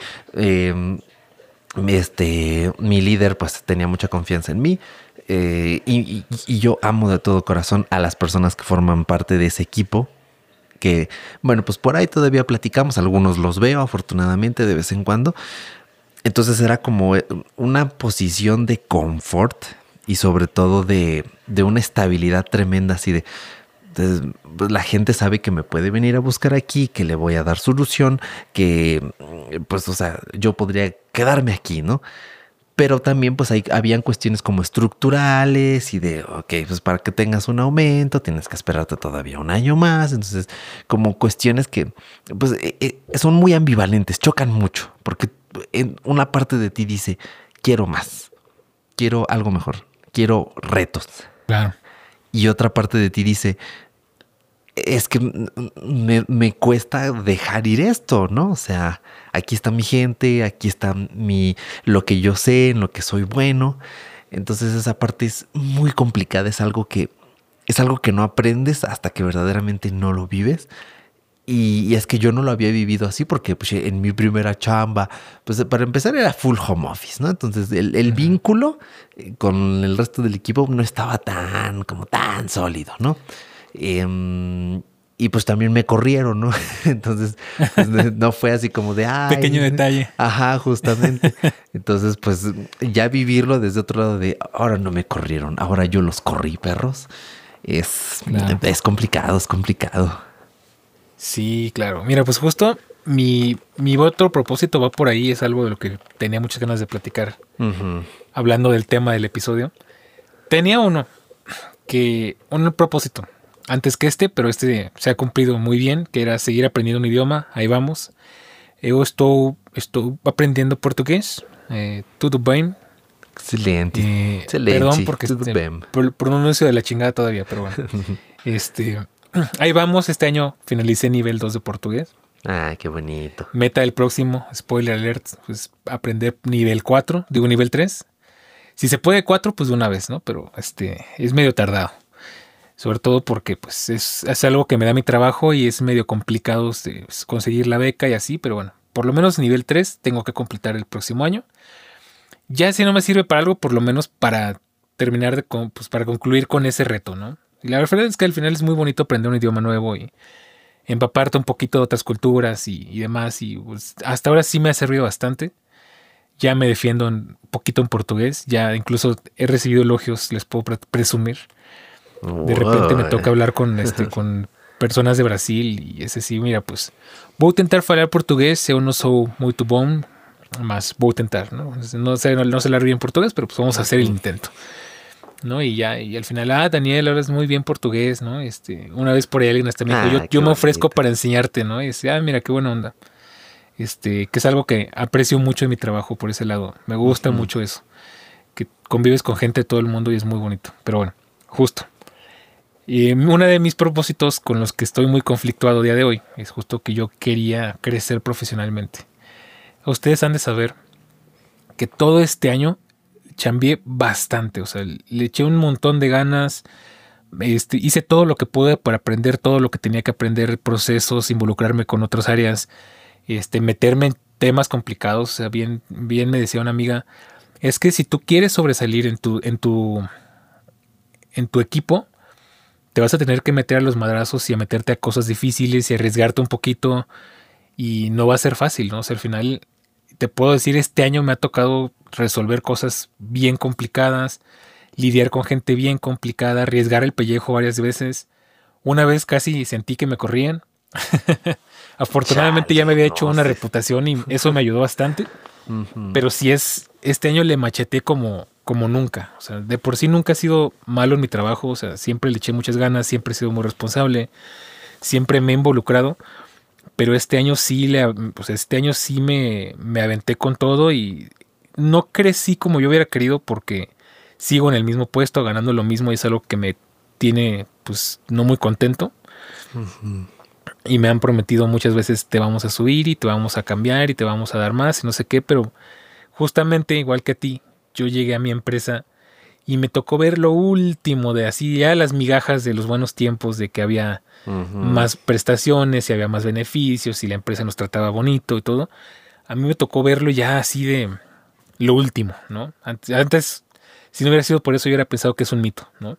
Mi líder pues tenía mucha confianza en mí. Y yo amo de todo corazón a las personas que forman parte de ese equipo, que bueno, pues por ahí todavía platicamos, algunos los veo afortunadamente de vez en cuando. Entonces era como una posición de confort y sobre todo de una estabilidad tremenda, así de pues la gente sabe que me puede venir a buscar aquí, que le voy a dar solución, que pues, o sea, yo podría quedarme aquí, ¿no? Pero también pues habían cuestiones como estructurales y de, ok, pues para que tengas un aumento tienes que esperarte todavía un año más. Entonces, como cuestiones que pues son muy ambivalentes, chocan mucho, porque en una parte de ti dice, quiero más, quiero algo mejor, quiero retos. Claro. Y otra parte de ti dice, es que me cuesta dejar ir esto, ¿no? O sea, aquí está mi gente, aquí está lo que yo sé, en lo que soy bueno. Entonces esa parte es muy complicada, es algo que no aprendes hasta que verdaderamente no lo vives. Y es que yo no lo había vivido así porque pues, en mi primera chamba, pues para empezar era full home office, ¿no? Entonces el vínculo con el resto del equipo no estaba tan sólido, ¿no? Y Y pues también me corrieron, ¿no? Entonces, pues, no fue así como de... Ay, pequeño detalle. Ajá, justamente. Entonces, pues ya vivirlo desde otro lado de... Ahora no me corrieron, ahora yo los corrí, perros. Claro. Es complicado, es complicado. Sí, claro. Mira, pues justo mi otro propósito va por ahí. Es algo de lo que tenía muchas ganas de platicar. Hablando del tema del episodio. Tenía un propósito antes que pero este se ha cumplido muy bien, que era seguir aprendiendo un idioma. Ahí vamos. Yo estoy aprendiendo portugués. Tudo bem. Excelente. Excelente. Perdón porque pronuncio de la chingada todavía, pero bueno. Ahí vamos. Este año finalicé nivel 2 de portugués. Ah, qué bonito. Meta del próximo, spoiler alert, pues aprender nivel 4, digo nivel 3. Si se puede 4, pues de una vez, ¿no? Pero es medio tardado. Sobre todo porque pues es algo que me da mi trabajo y es medio complicado conseguir la beca y así, pero bueno, por lo menos nivel 3 tengo que completar el próximo año. Ya si no me sirve para algo, por lo menos para terminar para concluir con ese reto, ¿no? Y la verdad es que al final es muy bonito aprender un idioma nuevo y empaparte un poquito de otras culturas y demás. Y pues, hasta ahora sí me ha servido bastante. Ya me defiendo un poquito en portugués. Ya incluso he recibido elogios, les puedo presumir. De repente me toca hablar con personas de Brasil y ese sí, mira, pues voy a tentar falar portugués. Eu não sou muito bom, mas voy a tentar, ¿no? No sé hablar bien portugués, pero pues vamos a hacer el intento, ¿no? Y al final, Daniel, hablas muy bien portugués, ¿no? Una vez por ahí alguien hasta me dijo, yo me ofrezco para enseñarte, ¿no? Y dice, mira, qué buena onda. Que es algo que aprecio mucho en mi trabajo por ese lado. Me gusta mucho eso. Que convives con gente de todo el mundo y es muy bonito. Pero bueno, justo. Y uno de mis propósitos con los que estoy muy conflictuado a día de hoy es justo que yo quería crecer profesionalmente. Ustedes han de saber que todo este año chambeé bastante, o sea, le eché un montón de ganas, hice todo lo que pude para aprender todo lo que tenía que aprender, procesos, involucrarme con otras áreas, meterme en temas complicados. O sea, bien me decía una amiga, es que si tú quieres sobresalir en tu equipo, te vas a tener que meter a los madrazos y a meterte a cosas difíciles y arriesgarte un poquito y no va a ser fácil, ¿no? O sea, al final te puedo decir, este año me ha tocado resolver cosas bien complicadas, lidiar con gente bien complicada, arriesgar el pellejo varias veces. Una vez casi sentí que me corrían. Afortunadamente ya me había hecho una reputación y eso me ayudó bastante. Pero sí este año le macheteé como nunca. O sea, de por sí nunca he sido malo en mi trabajo. O sea, siempre le eché muchas ganas, siempre he sido muy responsable, siempre me he involucrado. Pero este año sí me aventé con todo y no crecí como yo hubiera querido porque sigo en el mismo puesto, ganando lo mismo y es algo que me tiene pues no muy contento. Y me han prometido muchas veces te vamos a subir y te vamos a cambiar y te vamos a dar más y no sé qué, pero justamente igual que a ti, yo llegué a mi empresa y me tocó ver lo último de así ya las migajas de los buenos tiempos de que había más prestaciones y había más beneficios y la empresa nos trataba bonito y todo. A mí me tocó verlo ya así de lo último, ¿no? Antes, si no hubiera sido por eso, yo hubiera pensado que es un mito, ¿no?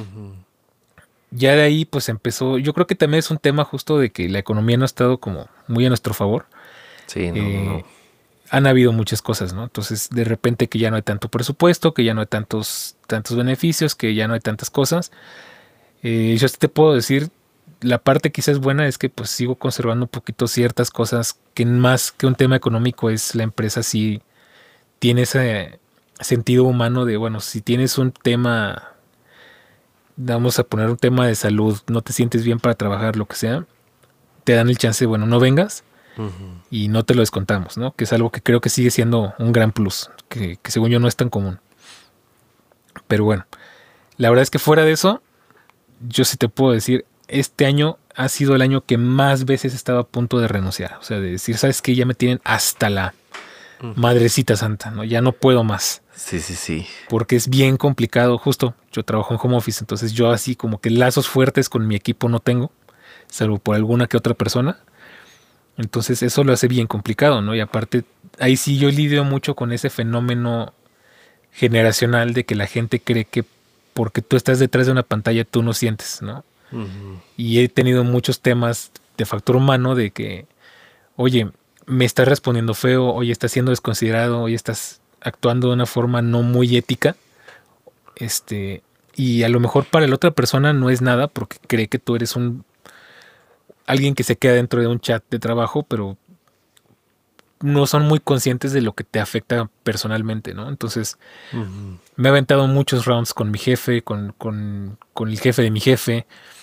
Ya de ahí pues empezó, yo creo que también es un tema justo de que la economía no ha estado como muy a nuestro favor. Sí, no. Han habido muchas cosas, ¿no? Entonces de repente que ya no hay tanto presupuesto, que ya no hay tantos beneficios, que ya no hay tantas cosas. Yo te puedo decir, la parte quizás buena es que pues sigo conservando un poquito ciertas cosas que más que un tema económico es la empresa sí tiene ese sentido humano de, bueno, si tienes un tema, vamos a poner un tema de salud, no te sientes bien para trabajar, lo que sea, te dan el chance de, bueno, no vengas y no te lo descontamos, ¿no? Que es algo que creo que sigue siendo un gran plus, que según yo no es tan común. Pero bueno, la verdad es que fuera de eso, yo sí te puedo decir, este año ha sido el año que más veces he estado a punto de renunciar. O sea, de decir, ¿sabes qué? Ya me tienen hasta la madrecita santa, ¿no? Ya no puedo más. Sí. Porque es bien complicado. Justo, yo trabajo en home office, entonces yo así como que lazos fuertes con mi equipo no tengo, salvo por alguna que otra persona. Entonces eso lo hace bien complicado, ¿no? Y aparte, ahí sí yo lidio mucho con ese fenómeno generacional de que la gente cree que porque tú estás detrás de una pantalla tú no sientes, ¿no? Y he tenido muchos temas de factor humano de que, oye, me estás respondiendo feo, oye, estás siendo desconsiderado, oye, estás actuando de una forma no muy ética. Y a lo mejor para la otra persona no es nada porque cree que tú eres alguien que se queda dentro de un chat de trabajo, pero no son muy conscientes de lo que te afecta personalmente, ¿no? Entonces, me he aventado muchos rounds con mi jefe, con el jefe de mi jefe.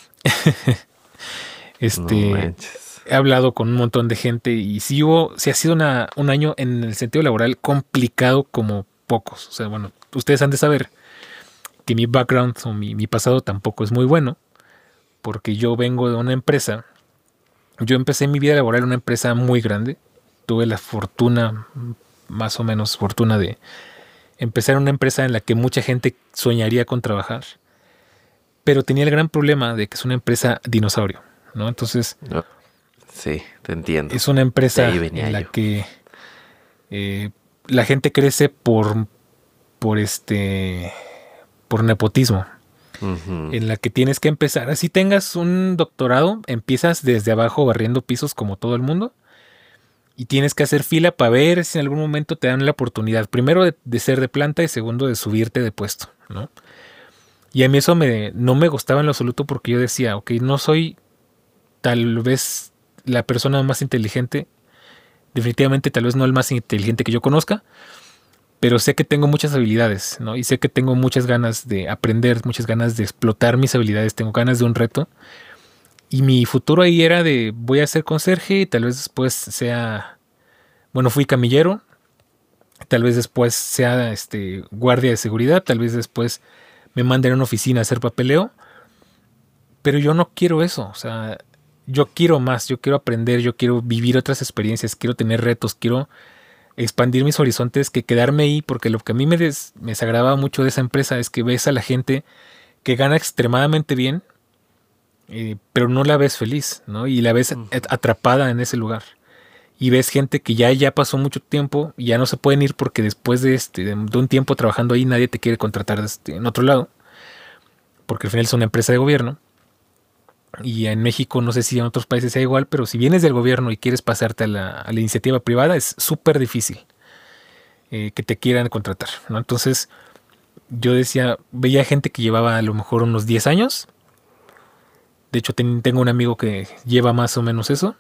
He hablado con un montón de gente y sí ha sido un año en el sentido laboral complicado como pocos. O sea, bueno, ustedes han de saber que mi background o mi pasado tampoco es muy bueno, porque yo vengo de una empresa. Yo empecé mi vida laboral en una empresa muy grande. Tuve la fortuna, más o menos fortuna, de empezar en una empresa en la que mucha gente soñaría con trabajar. Pero tenía el gran problema de que es una empresa dinosaurio, ¿no? Entonces, sí, te entiendo. Es una empresa en la que la gente crece por nepotismo. En la que tienes que empezar. Así tengas un doctorado, empiezas desde abajo barriendo pisos como todo el mundo. Y tienes que hacer fila para ver si en algún momento te dan la oportunidad. Primero de ser de planta y segundo de subirte de puesto, ¿no? Y a mí eso no me gustaba en lo absoluto porque yo decía, ok, no soy tal vez la persona más inteligente. Definitivamente tal vez no el más inteligente que yo conozca. Pero sé que tengo muchas habilidades, ¿no? Y sé que tengo muchas ganas de aprender, muchas ganas de explotar mis habilidades. Tengo ganas de un reto. Y mi futuro ahí era de voy a ser conserje y tal vez después sea, bueno, fui camillero, tal vez después sea guardia de seguridad, tal vez después me manden a una oficina a hacer papeleo, pero yo no quiero eso, o sea, yo quiero más, yo quiero aprender, yo quiero vivir otras experiencias, quiero tener retos, quiero expandir mis horizontes que quedarme ahí, porque lo que a mí me desagradaba mucho de esa empresa es que ves a la gente que gana extremadamente bien, pero no la ves feliz, ¿no? Y la ves atrapada en ese lugar. Y ves gente que ya pasó mucho tiempo y ya no se pueden ir porque después de un tiempo trabajando ahí nadie te quiere contratar en otro lado. Porque al final es una empresa de gobierno. Y en México no sé si en otros países sea igual, pero si vienes del gobierno y quieres pasarte a la iniciativa privada es súper difícil que te quieran contratar, ¿no? Entonces yo veía gente que llevaba a lo mejor unos 10 años. De hecho, tengo un amigo que lleva más o menos eso.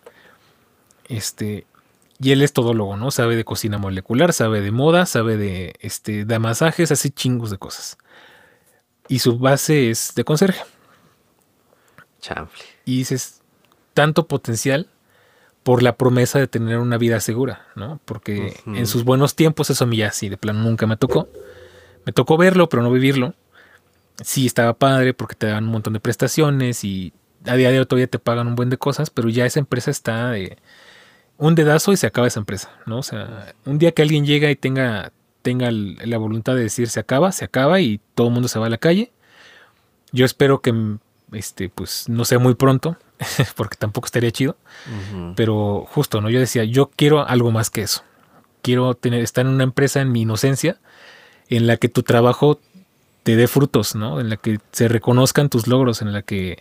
Y él es todólogo, ¿no? Sabe de cocina molecular, sabe de moda, sabe de masajes, así chingos de cosas. Y su base es de conserje. Chanfle. Y dices, tanto potencial por la promesa de tener una vida segura, ¿no? Porque en sus buenos tiempos eso a mí ya sí, de plano nunca me tocó. Me tocó verlo, pero no vivirlo. Sí, estaba padre porque te dan un montón de prestaciones y a día de hoy todavía te pagan un buen de cosas, pero ya esa empresa está de un dedazo y se acaba esa empresa, ¿no? O sea, un día que alguien llega y tenga la voluntad de decir se acaba y todo el mundo se va a la calle. Yo espero que pues no sea muy pronto, porque tampoco estaría chido, pero justo, ¿no? Yo decía, yo quiero algo más que eso. Quiero estar en una empresa en mi inocencia en la que tu trabajo te dé frutos, ¿no? En la que se reconozcan tus logros, en la que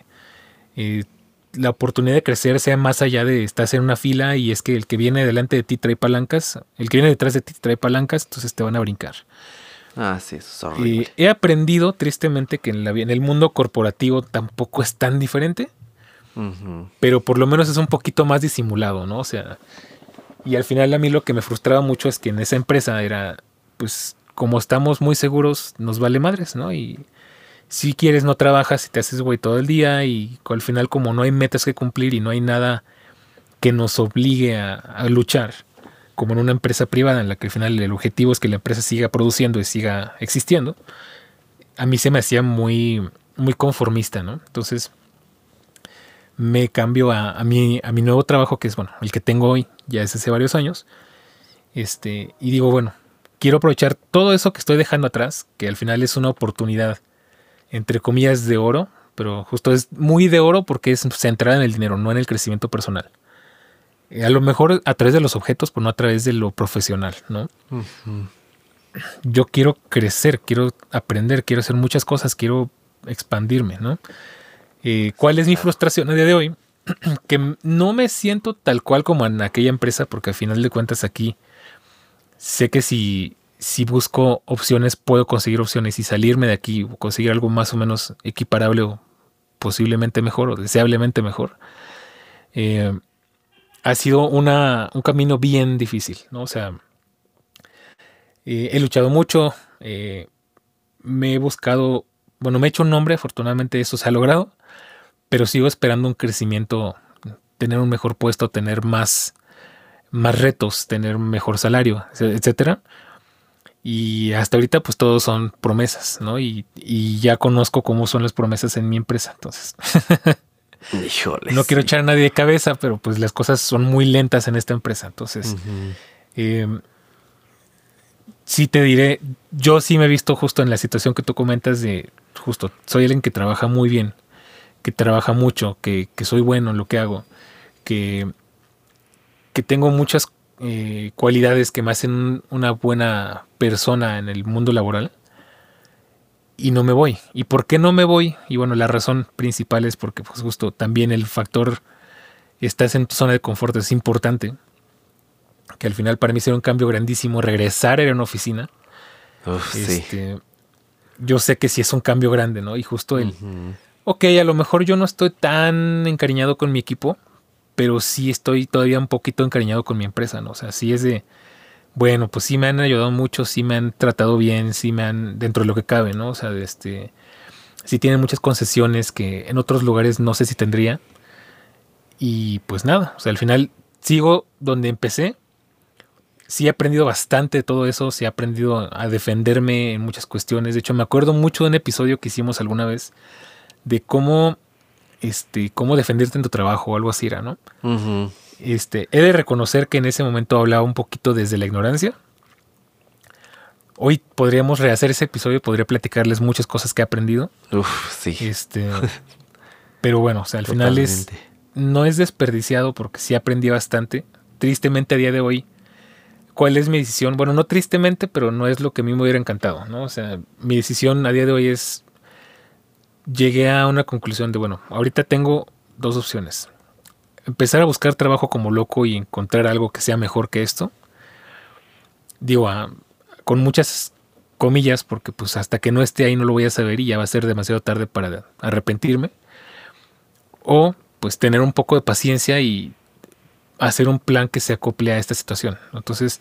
la oportunidad de crecer sea más allá de estar en una fila y es que el que viene delante de ti trae palancas, el que viene detrás de ti trae palancas, entonces te van a brincar. Ah, sí, eso es horrible. He aprendido tristemente que en el mundo corporativo tampoco es tan diferente, pero por lo menos es un poquito más disimulado, ¿no? O sea, y al final a mí lo que me frustraba mucho es que en esa empresa era, pues, como estamos muy seguros, nos vale madres, ¿no? Y si quieres no trabajas y te haces güey todo el día y al final como no hay metas que cumplir y no hay nada que nos obligue a luchar, como en una empresa privada en la que al final el objetivo es que la empresa siga produciendo y siga existiendo, a mí se me hacía muy, muy conformista, ¿no? Entonces me cambio a mi nuevo trabajo, que es, bueno, el que tengo hoy, ya es hace varios años, y digo, bueno, quiero aprovechar todo eso que estoy dejando atrás, que al final es una oportunidad, entre comillas, de oro, pero justo es muy de oro porque es centrada en el dinero, no en el crecimiento personal. A lo mejor a través de los objetos, pero no a través de lo profesional, ¿no? Yo quiero crecer, quiero aprender, quiero hacer muchas cosas, quiero expandirme, ¿no? ¿Cuál es mi frustración a día de hoy? Que no me siento tal cual como en aquella empresa, porque al final de cuentas aquí sé que si busco opciones, puedo conseguir opciones y salirme de aquí o conseguir algo más o menos equiparable o posiblemente mejor o deseablemente mejor. Ha sido un camino bien difícil, ¿no? O sea, he luchado mucho, me he buscado, bueno, me he hecho un nombre, afortunadamente eso se ha logrado, pero sigo esperando un crecimiento, tener un mejor puesto, tener más retos, tener un mejor salario, etcétera. Y hasta ahorita pues todos son promesas, ¿no? Y ya conozco cómo son las promesas en mi empresa, entonces Híjole, no quiero echar a nadie de cabeza, pero pues las cosas son muy lentas en esta empresa, entonces sí te diré, yo sí me he visto justo en la situación que tú comentas de justo, soy alguien que trabaja muy bien, que trabaja mucho, que soy bueno en lo que hago, que tengo muchas cualidades que me hacen una buena persona en el mundo laboral y no me voy. ¿Y por qué no me voy? Y bueno, la razón principal es porque pues justo también el factor estás en tu zona de confort es importante, que al final para mí será un cambio grandísimo regresar a una oficina. Sí. Yo sé que sí es un cambio grande, ¿no? Y justo ok, a lo mejor yo no estoy tan encariñado con mi equipo, pero sí estoy todavía un poquito encariñado con mi empresa, ¿no? O sea, sí es de, bueno, pues sí me han ayudado mucho, sí me han tratado bien, sí me han, dentro de lo que cabe, ¿no? O sea, sí tienen muchas concesiones que en otros lugares no sé si tendría. Y pues nada, o sea, al final sigo donde empecé. Sí he aprendido bastante de todo eso, sí he aprendido a defenderme en muchas cuestiones. De hecho, me acuerdo mucho de un episodio que hicimos alguna vez de cómo defenderte en tu trabajo o algo así era, ¿no? He de reconocer que en ese momento hablaba un poquito desde la ignorancia. Hoy podríamos rehacer ese episodio, podría platicarles muchas cosas que he aprendido. Sí. Pero bueno, o sea, al final no es desperdiciado porque sí aprendí bastante. Tristemente a día de hoy, ¿cuál es mi decisión? Bueno, no tristemente, pero no es lo que a mí me hubiera encantado, ¿no? O sea, mi decisión a día de hoy es, llegué a una conclusión de, bueno, ahorita tengo dos opciones. Empezar a buscar trabajo como loco y encontrar algo que sea mejor que esto. Digo, con muchas comillas, porque pues hasta que no esté ahí no lo voy a saber y ya va a ser demasiado tarde para arrepentirme. O pues tener un poco de paciencia y hacer un plan que se acople a esta situación. Entonces,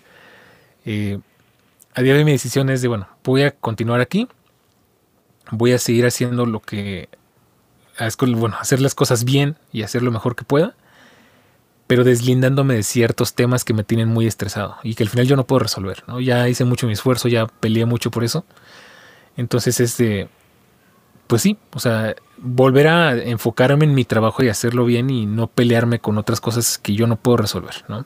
a día de hoy mi decisión es de, bueno, voy a continuar aquí. Voy a seguir haciendo lo que, bueno, hacer las cosas bien y hacer lo mejor que pueda, pero deslindándome de ciertos temas que me tienen muy estresado y que al final yo no puedo resolver, ¿no? Ya hice mucho mi esfuerzo, ya peleé mucho por eso. Entonces pues sí, o sea, volver a enfocarme en mi trabajo y hacerlo bien y no pelearme con otras cosas que yo no puedo resolver, ¿no?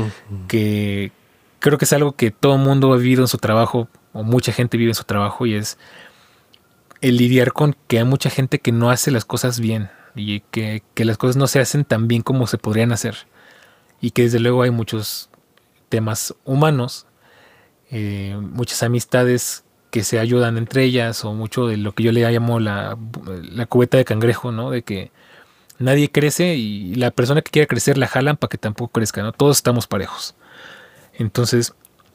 Que creo que es algo que todo mundo ha vivido en su trabajo, o mucha gente vive en su trabajo, y es el lidiar con que hay mucha gente que no hace las cosas bien y que las cosas no se hacen tan bien como se podrían hacer. Y que desde luego hay muchos temas humanos, muchas amistades que se ayudan entre ellas, o mucho de lo que yo le llamo la cubeta de cangrejo, ¿no? De que nadie crece y la persona que quiera crecer la jalan para que tampoco crezca, ¿no? Todos estamos parejos. Entonces,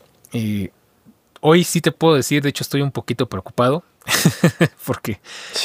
hoy sí te puedo decir, de hecho estoy un poquito preocupado porque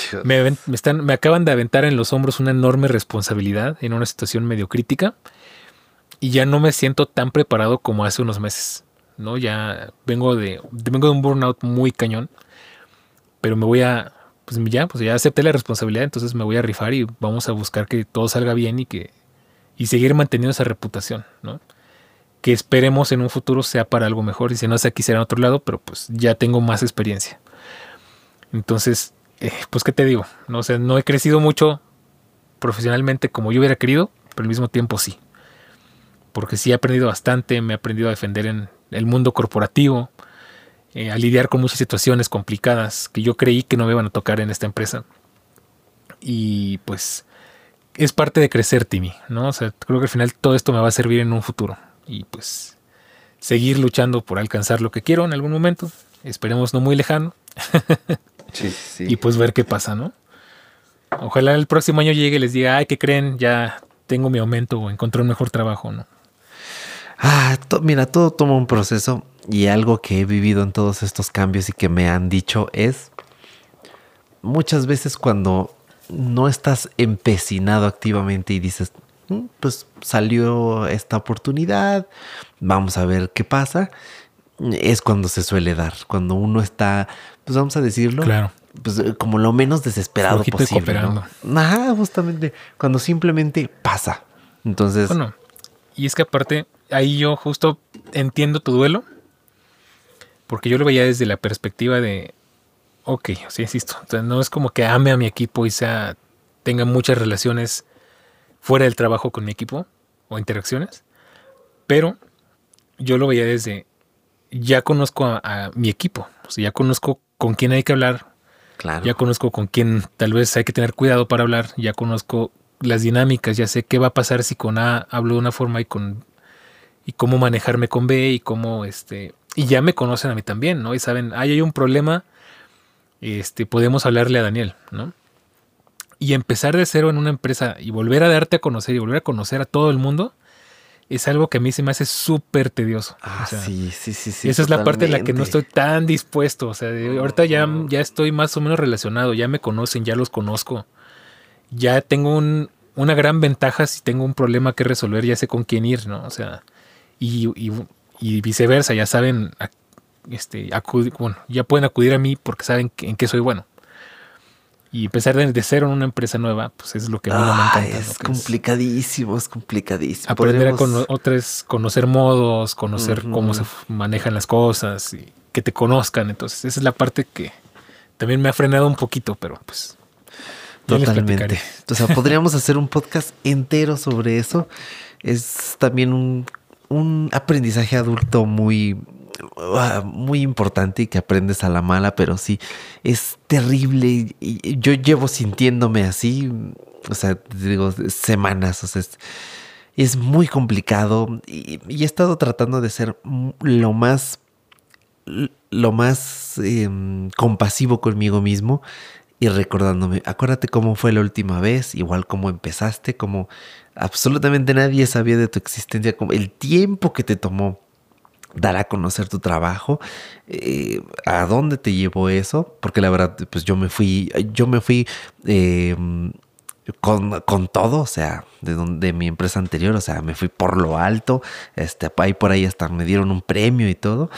me acaban de aventar en los hombros una enorme responsabilidad en una situación medio crítica y ya no me siento tan preparado como hace unos meses, ¿no? Ya vengo de un burnout muy cañón, pero me voy a, pues ya acepté la responsabilidad, entonces me voy a rifar y vamos a buscar que todo salga bien y seguir manteniendo esa reputación, ¿no? Que esperemos en un futuro sea para algo mejor, y si no es aquí será en otro lado, pero pues ya tengo más experiencia. Entonces, pues qué te digo, ¿no? O sea, no he crecido mucho profesionalmente como yo hubiera querido, pero al mismo tiempo sí. Porque sí he aprendido bastante, me he aprendido a defender en el mundo corporativo, a lidiar con muchas situaciones complicadas que yo creí que no me iban a tocar en esta empresa. Y pues es parte de crecer, Timmy, ¿no? O sea, creo que al final todo esto me va a servir en un futuro. Y pues seguir luchando por alcanzar lo que quiero en algún momento. Esperemos no muy lejano. Sí. Y pues ver qué pasa, ¿no? Ojalá el próximo año llegue y les diga, ay, ¿qué creen? Ya tengo mi aumento o encontré un mejor trabajo, ¿no? Mira, todo toma un proceso y algo que he vivido en todos estos cambios y que me han dicho es muchas veces cuando no estás empecinado activamente y dices, pues salió esta oportunidad, vamos a ver qué pasa, es cuando se suele dar, cuando uno está, pues vamos a decirlo, claro, pues como lo menos desesperado flojito posible, y cooperando. ¿no? Ajá, justamente, cuando simplemente pasa. Entonces, Bueno, y es que aparte, ahí yo justo entiendo tu duelo, porque yo lo veía desde la perspectiva de, ok, o sea, insisto, o sea, no es como que ame a mi equipo y tenga muchas relaciones fuera del trabajo con mi equipo o interacciones, pero yo lo veía desde, ya conozco a mi equipo, o sea, ya conozco con quién hay que hablar, claro. ya conozco con quién tal vez hay que tener cuidado para hablar, ya conozco las dinámicas, ya sé qué va a pasar si con A hablo de una forma y cómo manejarme con B y cómo y ya me conocen a mí también, ¿no? Y saben, hay un problema, podemos hablarle a Daniel, ¿no? Y empezar de cero en una empresa y volver a darte a conocer y volver a conocer a todo el mundo es algo que a mí se me hace súper tedioso. O sea, sí. Esa es la parte en la que no estoy tan dispuesto. O sea, ahorita ya estoy más o menos relacionado, ya me conocen, ya los conozco. Ya tengo una gran ventaja si tengo un problema que resolver, ya sé con quién ir, ¿no? O sea, y viceversa, ya saben, ya pueden acudir a mí porque saben en qué soy bueno. Y empezar de cero en una empresa nueva, pues es lo que a mí no me encanta. Es complicadísimo, es complicadísimo. Aprender a conocer modos, conocer cómo se manejan las cosas y que te conozcan. Entonces, esa es la parte que también me ha frenado un poquito, pero pues... Totalmente. O sea, podríamos hacer un podcast entero sobre eso. Es también un aprendizaje adulto muy importante y que aprendes a la mala, pero sí, es terrible. Y yo llevo sintiéndome así, o sea, te digo, semanas, o sea, es muy complicado y he estado tratando de ser lo más compasivo conmigo mismo. Y recordándome, acuérdate cómo fue la última vez, igual cómo empezaste, como absolutamente nadie sabía de tu existencia, como el tiempo que te tomó dar a conocer tu trabajo, a dónde te llevó eso, porque la verdad, pues yo me fui con todo, o sea, de mi empresa anterior, o sea, me fui por lo alto, ahí por ahí hasta me dieron un premio y todo.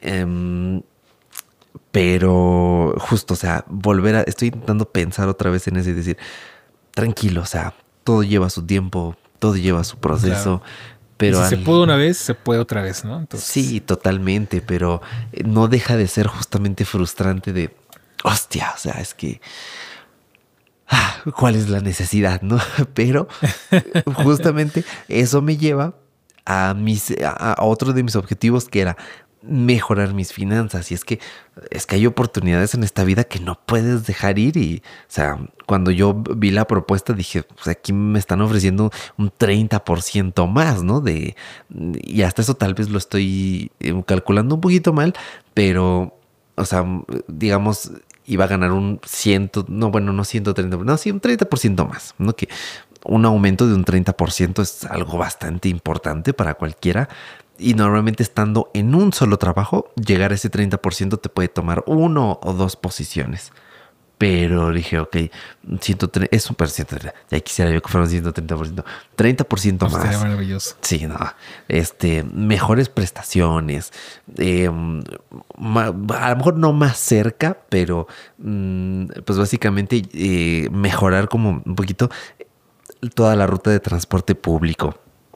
Pero justo, o sea, estoy intentando pensar otra vez en eso y decir, tranquilo, o sea, todo lleva su tiempo, todo lleva su proceso. Claro. Pero y si se pudo una vez, se puede otra vez, ¿no? Entonces... Sí, totalmente, pero no deja de ser justamente frustrante de, hostia, o sea, es que, ¿cuál es la necesidad, no? Pero justamente eso me lleva a otro de mis objetivos, que era mejorar mis finanzas. Y es que hay oportunidades en esta vida que no puedes dejar ir. Y, o sea, cuando yo vi la propuesta dije, pues aquí me están ofreciendo un 30% más, ¿no? Y hasta eso tal vez lo estoy calculando un poquito mal, pero, o sea, digamos, iba a ganar no 130, no, sí, un 30% más, ¿no? Que un aumento de un 30% es algo bastante importante para cualquiera. Y normalmente estando en un solo trabajo, llegar a ese 30% te puede tomar 1 o 2 posiciones. Pero dije, ok, 130, es un 130. Ya quisiera yo que fuera un 130%. 30% más. Sería maravilloso. Sí, no. Mejores prestaciones. A lo mejor no más cerca, pero pues básicamente mejorar como un poquito toda la ruta de transporte público.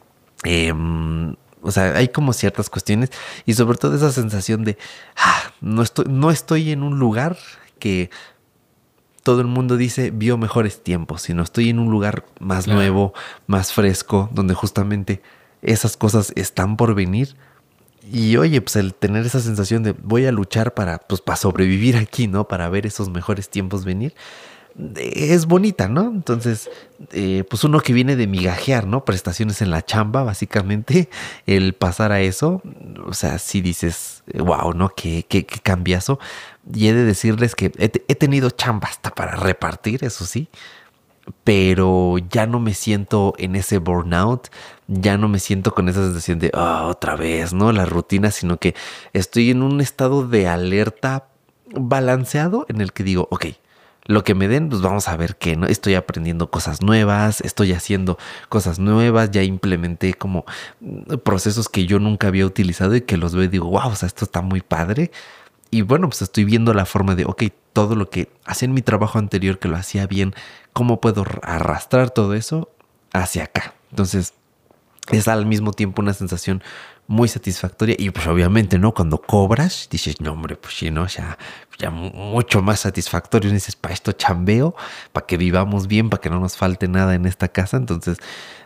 O sea, hay como ciertas cuestiones y sobre todo esa sensación de no estoy en un lugar que todo el mundo dice vio mejores tiempos, sino estoy en un lugar más nuevo, más fresco, donde justamente esas cosas están por venir. Y oye, pues el tener esa sensación de voy a luchar para sobrevivir aquí, ¿no? Para ver esos mejores tiempos venir. Es bonita, ¿no? Entonces, pues uno que viene de migajear, ¿no? Prestaciones en la chamba, básicamente, el pasar a eso, o sea, sí dices, wow, ¿no? Qué cambiazo. Y he de decirles que he tenido chamba hasta para repartir, eso sí. pero ya no me siento en ese burnout, ya no me siento con esa sensación de otra vez, ¿no? La rutina, sino que estoy en un estado de alerta balanceado en el que digo, ok, lo que me den, pues vamos a ver qué, ¿no? Estoy aprendiendo cosas nuevas, estoy haciendo cosas nuevas, ya implementé como procesos que yo nunca había utilizado y que los veo y digo, wow, o sea, esto está muy padre. Y bueno, pues estoy viendo la forma de, ok, todo lo que hacía en mi trabajo anterior, que lo hacía bien, ¿cómo puedo arrastrar todo eso hacia acá? Entonces, es al mismo tiempo una sensación muy satisfactoria y pues obviamente, ¿no? Cuando cobras, dices, no, hombre, pues sí, ¿no? Ya mucho más satisfactorio. Dices, para esto chambeo, para que vivamos bien, para que no nos falte nada en esta casa. Entonces,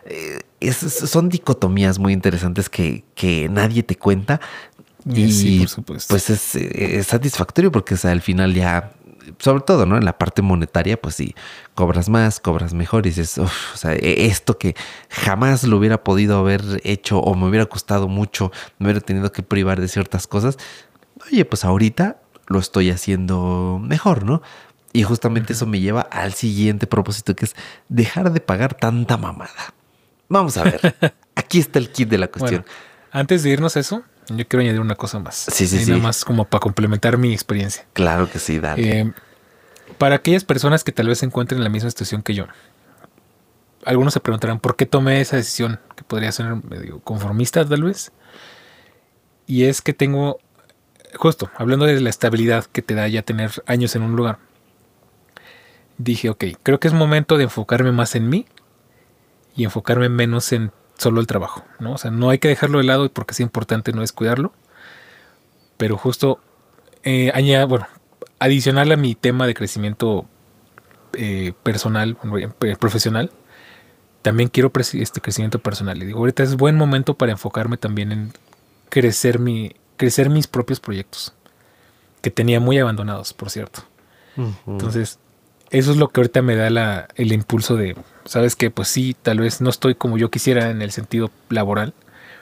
son dicotomías muy interesantes que nadie te cuenta. Y sí, por supuesto. Pues es satisfactorio porque, o sea, al final ya, sobre todo, ¿no? En la parte monetaria, pues sí, cobras más, cobras mejor y dices, uf, o sea, esto que jamás lo hubiera podido haber hecho o me hubiera costado mucho, me hubiera tenido que privar de ciertas cosas, oye, pues ahorita lo estoy haciendo mejor, ¿no? Y justamente eso me lleva al siguiente propósito, que es dejar de pagar tanta mamada. Vamos a ver, aquí está el kit de la cuestión. Bueno, antes de irnos a eso, yo quiero añadir una cosa más. Sí. Nada más como para complementar mi experiencia. Claro que sí, dale. Para aquellas personas que tal vez se encuentren en la misma situación que yo, algunos se preguntarán por qué tomé esa decisión, que podría ser medio conformista tal vez. Y es que tengo, justo hablando de la estabilidad que te da ya tener años en un lugar, dije, ok, creo que es momento de enfocarme más en mí y enfocarme menos en solo el trabajo, ¿no? O sea, no hay que dejarlo de lado porque es importante no descuidarlo, pero justo adicional a mi tema de crecimiento personal, profesional, también quiero este crecimiento personal. Y digo, ahorita es buen momento para enfocarme también en crecer mis propios proyectos, que tenía muy abandonados, por cierto. Uh-huh. Entonces, eso es lo que ahorita me da el impulso de, ¿sabes qué? Pues sí, tal vez no estoy como yo quisiera en el sentido laboral,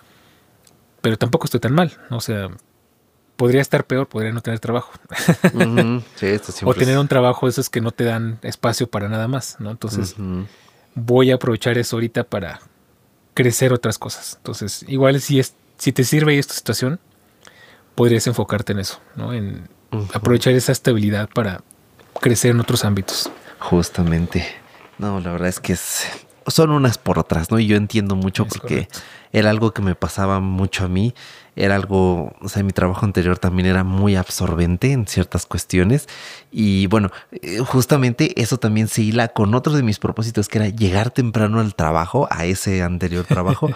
pero tampoco estoy tan mal, ¿no? O sea, podría estar peor, podría no tener trabajo. Uh-huh. Sí, esto siempre o tener un trabajo de esos que no te dan espacio para nada más, ¿no? Entonces, voy a aprovechar eso ahorita para crecer otras cosas. Entonces, igual si te sirve esta situación, podrías enfocarte en eso, ¿no? En aprovechar esa estabilidad para crecer en otros ámbitos. Justamente. No, la verdad es que son unas por otras, ¿no? Y yo entiendo mucho porque correcto. Era algo que me pasaba mucho a mí. Era algo, o sea, mi trabajo anterior también era muy absorbente en ciertas cuestiones. Y bueno, justamente eso también se hila con otro de mis propósitos, que era llegar temprano al trabajo, a ese anterior trabajo.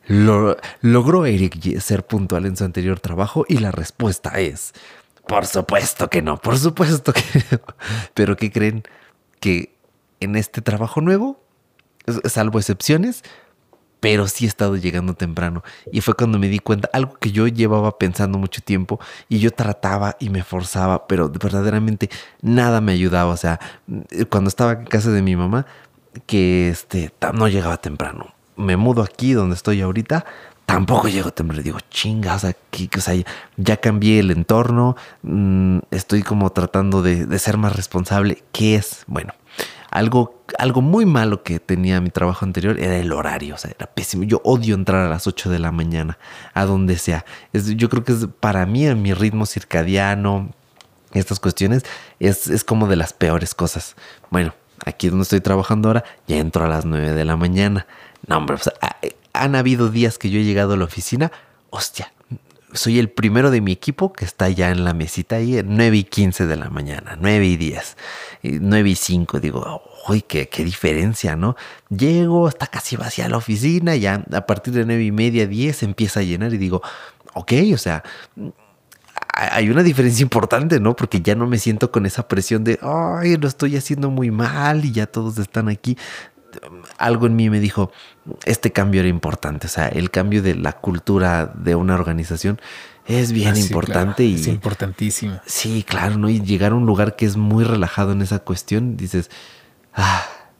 ¿Logró Eric ser puntual en su anterior trabajo? Y la respuesta es... Por supuesto que no, por supuesto que no. Pero ¿qué creen? Que en este trabajo nuevo, salvo excepciones, pero sí he estado llegando temprano. Y fue cuando me di cuenta, algo que yo llevaba pensando mucho tiempo y yo trataba y me forzaba, pero verdaderamente nada me ayudaba. O sea, cuando estaba en casa de mi mamá, que no llegaba temprano. Me mudo aquí donde estoy ahorita, tampoco llego temprano. Digo, chinga, o sea, ya cambié el entorno, estoy como tratando de ser más responsable. ¿Qué es? Bueno, algo muy malo que tenía mi trabajo anterior era el horario, o sea, era pésimo. Yo odio entrar a las 8 de la mañana, a donde sea. Yo creo que es para mí, en mi ritmo circadiano, estas cuestiones, es como de las peores cosas. Bueno, aquí donde estoy trabajando ahora, ya entro a las 9 de la mañana. No, hombre, o sea, han habido días que yo he llegado a la oficina, hostia, soy el primero de mi equipo que está ya en la mesita ahí en 9:15 de la mañana, 9:10, 9:05, digo, uy, qué diferencia, ¿no? Llego, está casi vacía la oficina, ya a partir de 9:30, 10 empieza a llenar y digo, ok, o sea, hay una diferencia importante, ¿no? Porque ya no me siento con esa presión de, ay, lo estoy haciendo muy mal y ya todos están aquí. Algo en mí me dijo, este cambio era importante, o sea, el cambio de la cultura de una organización es bien importante. Claro, y es importantísimo. Sí, claro, ¿no? Y llegar a un lugar que es muy relajado en esa cuestión, dices,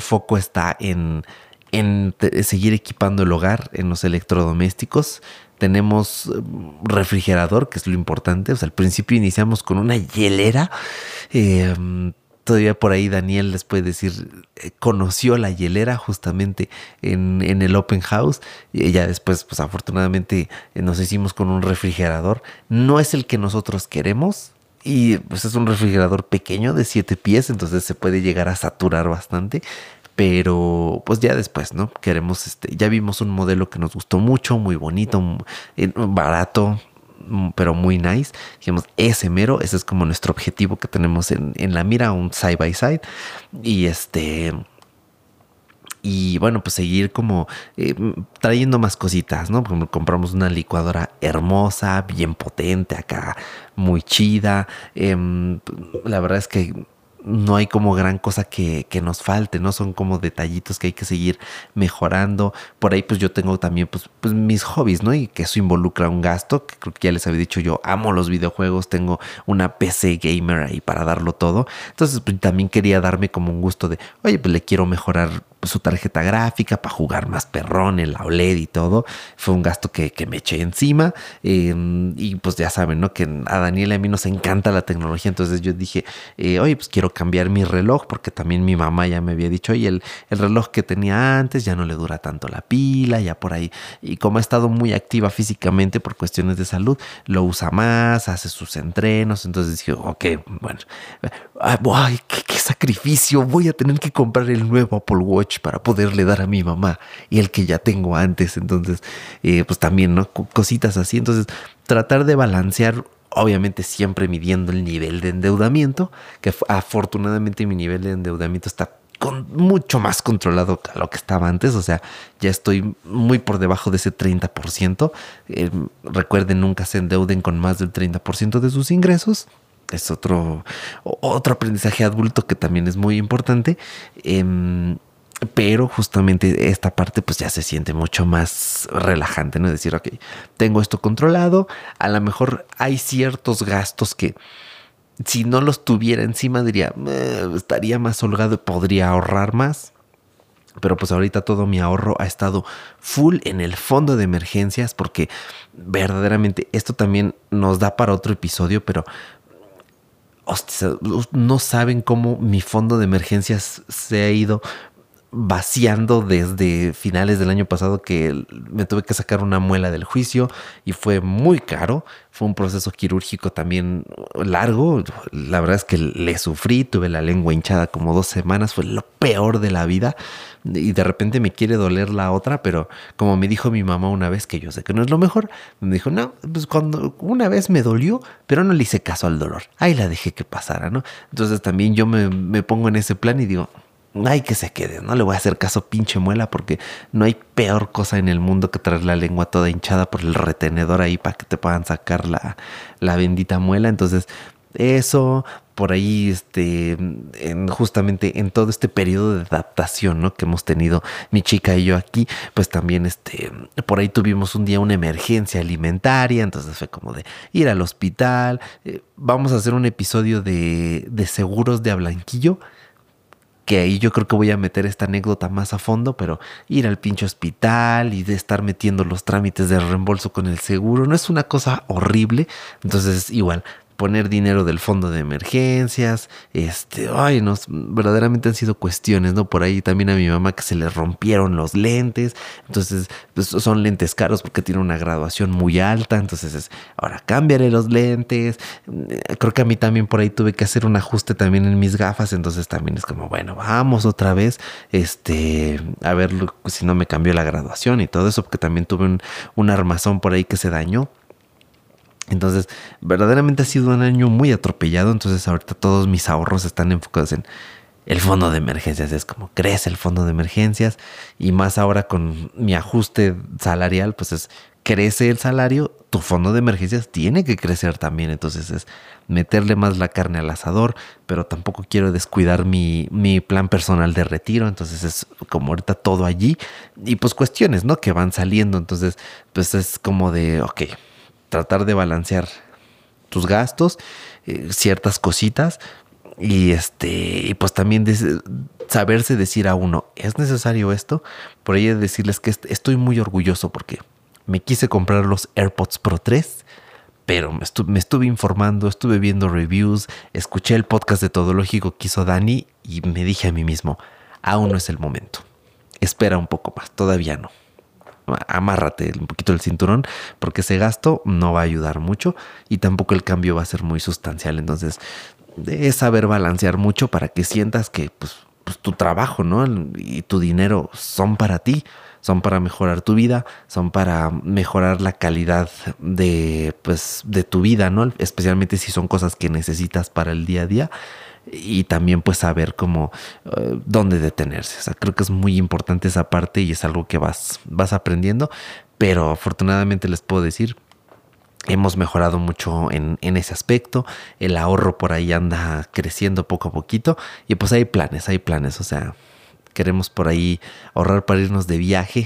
el foco está en seguir equipando el hogar, en los electrodomésticos. Tenemos refrigerador, que es lo importante. O sea, al principio iniciamos con una hielera. Todavía por ahí Daniel les puede decir, conoció la hielera justamente en el Open House. Y ya después, pues afortunadamente nos hicimos con un refrigerador. No es el que nosotros queremos. Y pues es un refrigerador pequeño de 7 pies, entonces se puede llegar a saturar bastante. Pero pues ya después, ¿no? Queremos, ya vimos un modelo que nos gustó mucho, muy bonito, barato, pero muy nice. Dijimos, ese mero, ese es como nuestro objetivo que tenemos en la mira, un side by side. Y bueno, pues seguir como trayendo más cositas, ¿no? Como compramos una licuadora hermosa, bien potente acá, muy chida. La verdad es que no hay como gran cosa que nos falte, ¿no? Son como detallitos que hay que seguir mejorando. Por ahí pues yo tengo también pues mis hobbies, ¿no? Y que eso involucra un gasto, que creo que ya les había dicho, yo amo los videojuegos, tengo una PC gamer ahí para darlo todo. Entonces pues también quería darme como un gusto de, oye, pues le quiero mejorar su tarjeta gráfica para jugar más perrón en la OLED y todo. Fue un gasto que me eché encima. Y pues ya saben, ¿no? Que a Daniel y a mí nos encanta la tecnología. Entonces yo dije, oye, pues quiero cambiar mi reloj, porque también mi mamá ya me había dicho, oye, el reloj que tenía antes ya no le dura tanto la pila, ya por ahí. Y como ha estado muy activa físicamente por cuestiones de salud, lo usa más, hace sus entrenos. Entonces dije, ok, bueno, ay, qué sacrificio. Voy a tener que comprar el nuevo Apple Watch para poderle dar a mi mamá y el que ya tengo antes. Entonces, pues también, ¿no? Cositas así. Entonces, tratar de balancear, obviamente siempre midiendo el nivel de endeudamiento, que afortunadamente mi nivel de endeudamiento está mucho más controlado que lo que estaba antes. O sea, ya estoy muy por debajo de ese 30%. Recuerden, nunca se endeuden con más del 30% de sus ingresos. Es otro aprendizaje adulto que también es muy importante. Pero justamente esta parte pues ya se siente mucho más relajante, ¿no? Decir, ok, tengo esto controlado. A lo mejor hay ciertos gastos que si no los tuviera encima diría, estaría más holgado y podría ahorrar más. Pero pues ahorita todo mi ahorro ha estado full en el fondo de emergencias, porque verdaderamente esto también nos da para otro episodio, pero hostia, no saben cómo mi fondo de emergencias se ha ido vaciando desde finales del año pasado, que me tuve que sacar una muela del juicio y fue muy caro. Fue un proceso quirúrgico también largo. La verdad es que le sufrí, tuve la lengua hinchada como 2 semanas, fue lo peor de la vida. Y de repente me quiere doler la otra, pero como me dijo mi mamá una vez, que yo sé que no es lo mejor, me dijo, no, pues cuando una vez me dolió, pero no le hice caso al dolor. Ahí la dejé que pasara, ¿no? Entonces también yo me pongo en ese plan y digo, ay, que se quede, no le voy a hacer caso, pinche muela, porque no hay peor cosa en el mundo que traer la lengua toda hinchada por el retenedor ahí para que te puedan sacar la bendita muela. Entonces, eso, por ahí, justamente en todo este periodo de adaptación, ¿no?, que hemos tenido mi chica y yo aquí, pues también, por ahí tuvimos un día una emergencia alimentaria, entonces fue como de ir al hospital. Vamos a hacer un episodio de seguros de Ablanquillo, que ahí yo creo que voy a meter esta anécdota más a fondo, pero ir al pinche hospital y de estar metiendo los trámites de reembolso con el seguro no es una cosa horrible. Entonces igual poner dinero del fondo de emergencias, verdaderamente han sido cuestiones, ¿no? Por ahí también a mi mamá que se le rompieron los lentes, entonces pues, son lentes caros porque tiene una graduación muy alta, entonces ahora cámbiale los lentes. Creo que a mí también por ahí tuve que hacer un ajuste también en mis gafas, entonces también es como, bueno, vamos otra vez, a ver si no me cambió la graduación y todo eso, porque también tuve un armazón por ahí que se dañó. Entonces, verdaderamente ha sido un año muy atropellado. Entonces, ahorita todos mis ahorros están enfocados en el fondo de emergencias. Es como crece el fondo de emergencias. Y más ahora con mi ajuste salarial, pues crece el salario. Tu fondo de emergencias tiene que crecer también. Entonces, es meterle más la carne al asador. Pero tampoco quiero descuidar mi plan personal de retiro. Entonces, es como ahorita todo allí. Y pues cuestiones, ¿no?, que van saliendo. Entonces, pues es como de, ok, tratar de balancear tus gastos, ciertas cositas y pues también saberse decir a uno, ¿es necesario esto? Por ahí decirles que estoy muy orgulloso porque me quise comprar los AirPods Pro 3, pero me estuve informando, estuve viendo reviews, escuché el podcast de Todológico que hizo Dani y me dije a mí mismo, aún no es el momento, espera un poco más, todavía no. Amárrate un poquito el cinturón porque ese gasto no va a ayudar mucho y tampoco el cambio va a ser muy sustancial. Entonces es saber balancear mucho para que sientas que pues tu trabajo, ¿no?, y tu dinero son para ti, son para mejorar tu vida, son para mejorar la calidad de tu vida, ¿no?, especialmente si son cosas que necesitas para el día a día. Y también pues saber cómo dónde detenerse. O sea, creo que es muy importante esa parte y es algo que vas aprendiendo. Pero afortunadamente les puedo decir, hemos mejorado mucho en ese aspecto. El ahorro por ahí anda creciendo poco a poquito. Y pues hay planes. O sea, queremos por ahí ahorrar para irnos de viaje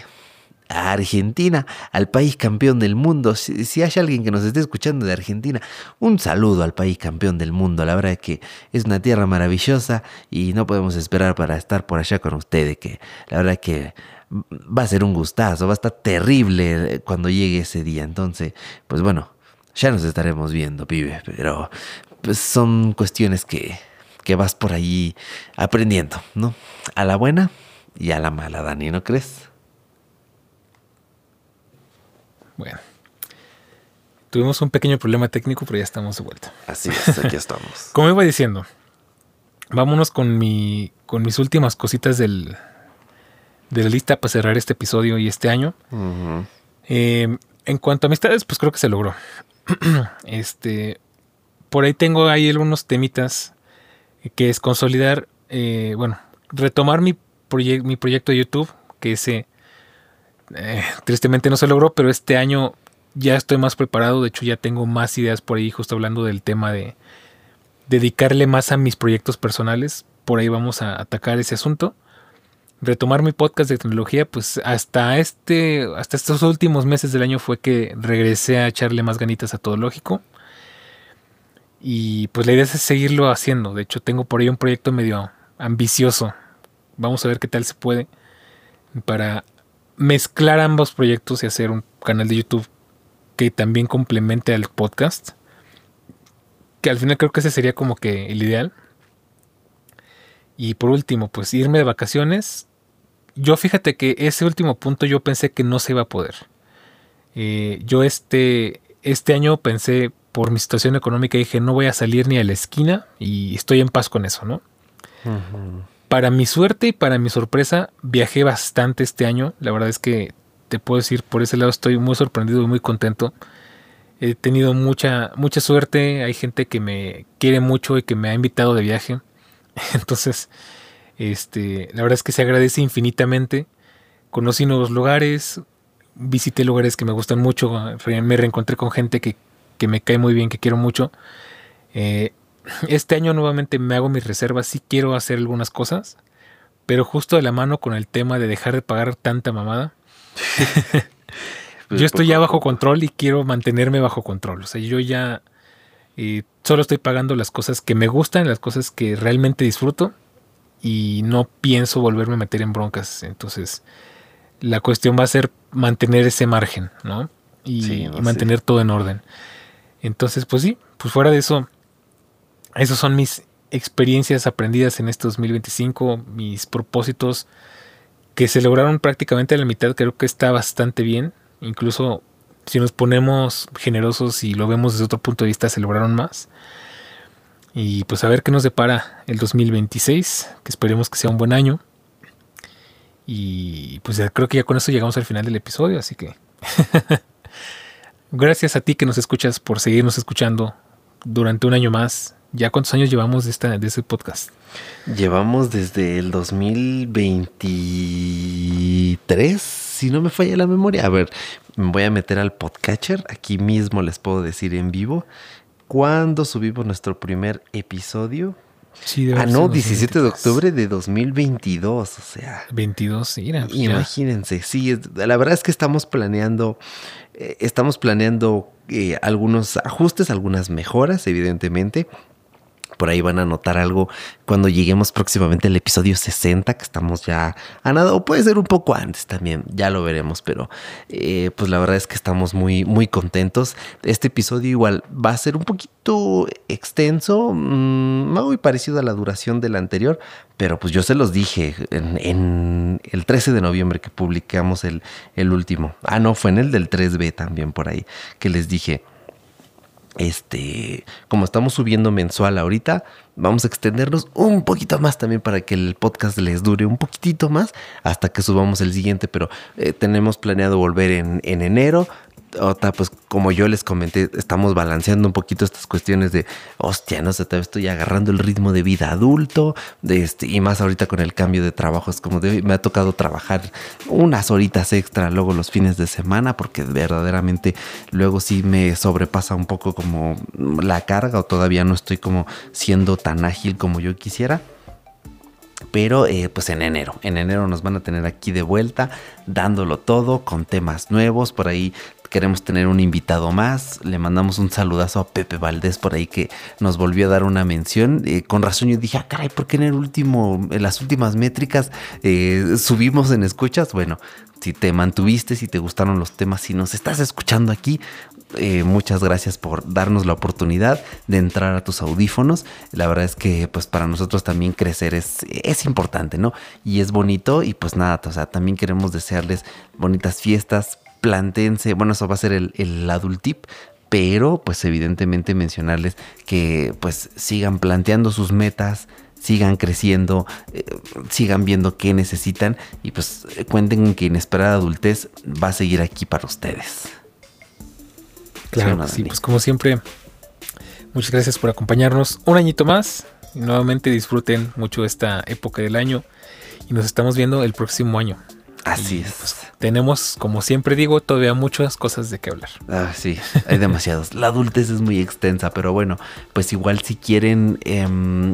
a Argentina, al país campeón del mundo. Si hay alguien que nos esté escuchando de Argentina, un saludo al país campeón del mundo. La verdad es que es una tierra maravillosa y no podemos esperar para estar por allá con ustedes, que la verdad es que va a ser un gustazo, va a estar terrible cuando llegue ese día. Entonces, pues bueno, ya nos estaremos viendo, pibe, pero pues son cuestiones que vas por ahí aprendiendo, ¿no? A la buena y a la mala, Dani, ¿no crees? Bueno, tuvimos un pequeño problema técnico, pero ya estamos de vuelta. Así es, aquí estamos. Como iba diciendo, vámonos con mis últimas cositas de la lista para cerrar este episodio y este año. Uh-huh. En cuanto a amistades, pues creo que se logró. Por ahí tengo algunos temitas que es consolidar, retomar mi proyecto de YouTube, que ese tristemente no se logró, pero este año ya estoy más preparado. De hecho, ya tengo más ideas por ahí, justo hablando del tema de dedicarle más a mis proyectos personales. Por ahí vamos a atacar ese asunto. Retomar mi podcast de tecnología, pues hasta estos últimos meses del año fue que regresé a echarle más ganitas a Todológico. Y pues la idea es seguirlo haciendo. De hecho, tengo por ahí un proyecto medio ambicioso. Vamos a ver qué tal se puede para mezclar ambos proyectos y hacer un canal de YouTube que también complemente al podcast. Que al final creo que ese sería como que el ideal. Y por último, pues irme de vacaciones. Yo fíjate que ese último punto yo pensé que no se iba a poder. Yo este año pensé, por mi situación económica, dije no voy a salir ni a la esquina y estoy en paz con eso, ¿no? Uh-huh. Para mi suerte y para mi sorpresa, viajé bastante este año. La verdad es que te puedo decir, por ese lado estoy muy sorprendido y muy contento. He tenido mucha suerte. Hay gente que me quiere mucho y que me ha invitado de viaje. Entonces, la verdad es que se agradece infinitamente. Conocí nuevos lugares, visité lugares que me gustan mucho, me reencontré con gente que me cae muy bien, que quiero mucho. Este año nuevamente me hago mis reservas, sí quiero hacer algunas cosas, pero justo de la mano con el tema de dejar de pagar tanta mamada. Yo estoy ya bajo control y quiero mantenerme bajo control. O sea, yo ya solo estoy pagando las cosas que me gustan, las cosas que realmente disfruto, y no pienso volverme a meter en broncas. Entonces, la cuestión va a ser mantener ese margen, ¿no? Y mantener todo en orden. Entonces, pues sí, pues fuera de eso, esos son mis experiencias aprendidas en este 2025, mis propósitos que se lograron prácticamente a la mitad. Creo que está bastante bien. Incluso si nos ponemos generosos y lo vemos desde otro punto de vista, se lograron más. Y pues a ver qué nos depara el 2026, que esperemos que sea un buen año. Y pues creo que ya con eso llegamos al final del episodio, así que gracias a ti que nos escuchas por seguirnos escuchando durante un año más. ¿Ya cuántos años llevamos de ese podcast? Llevamos desde el 2023, si no me falla la memoria. A ver, me voy a meter al podcatcher. Aquí mismo les puedo decir en vivo cuándo subimos nuestro primer episodio. Sí, 17 de octubre de 2022, o sea. 22, sí, imagínense, sí, la verdad es que estamos planeando algunos ajustes, algunas mejoras, evidentemente. Por ahí van a notar algo cuando lleguemos próximamente al episodio 60, que estamos ya a nada, o puede ser un poco antes también, ya lo veremos, pero pues la verdad es que estamos muy, muy contentos. Este episodio igual va a ser un poquito extenso, muy parecido a la duración del anterior, pero pues yo se los dije en el 13 de noviembre que publicamos el último. No, fue en el del 3B también por ahí, que les dije... como estamos subiendo mensual ahorita, vamos a extendernos un poquito más también para que el podcast les dure un poquitito más hasta que subamos el siguiente, pero tenemos planeado volver en enero. Pues como yo les comenté, estamos balanceando un poquito estas cuestiones de hostia, no sé, todavía estoy agarrando el ritmo de vida adulto, y más ahorita con el cambio de trabajo. Es como me ha tocado trabajar unas horitas extra luego los fines de semana, porque verdaderamente luego sí me sobrepasa un poco como la carga, o todavía no estoy como siendo tan ágil como yo quisiera. Pero pues en enero nos van a tener aquí de vuelta, dándolo todo con temas nuevos. Por ahí queremos tener un invitado más. Le mandamos un saludazo a Pepe Valdés por ahí, que nos volvió a dar una mención. Con razón yo dije, caray, ¿por qué en las últimas métricas subimos en escuchas? Bueno, si te mantuviste, si te gustaron los temas, si nos estás escuchando aquí, muchas gracias por darnos la oportunidad de entrar a tus audífonos. La verdad es que pues para nosotros también crecer es importante, ¿no? Y es bonito, y pues nada, o sea, también queremos desearles bonitas fiestas. Plantéense, bueno, eso va a ser el adult tip, pero pues evidentemente mencionarles que pues sigan planteando sus metas, sigan creciendo, sigan viendo qué necesitan, y pues cuenten que Inesperada Adultez va a seguir aquí para ustedes. Claro, sí, pues como siempre, muchas gracias por acompañarnos un añito más, y nuevamente disfruten mucho esta época del año, y nos estamos viendo el próximo año. Así es. Pues, tenemos, como siempre digo, todavía muchas cosas de qué hablar. Sí, hay demasiados. La adultez es muy extensa, pero bueno, pues igual si quieren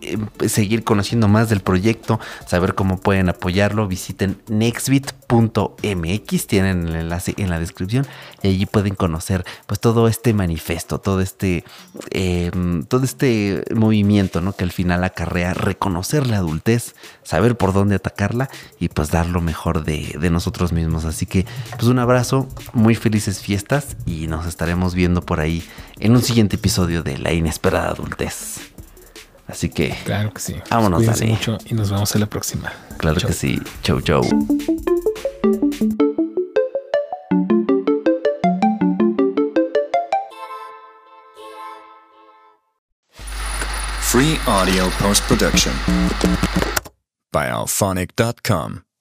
seguir conociendo más del proyecto, saber cómo pueden apoyarlo, visiten nextbit.mx, tienen el enlace en la descripción y allí pueden conocer pues todo este manifiesto, todo este movimiento, ¿no? Que al final acarrea reconocer la adultez, saber por dónde atacarla y pues dar lo mejor de nosotros mismos. Así que pues un abrazo, muy felices fiestas y nos estaremos viendo por ahí en un siguiente episodio de La Inesperada Adultez. Así que claro que sí. Vámonos, Cuídense Dani. mucho y nos vemos en la próxima. Claro Chau. que sí. Chau, chau. Free audio post-production by alphonic.com.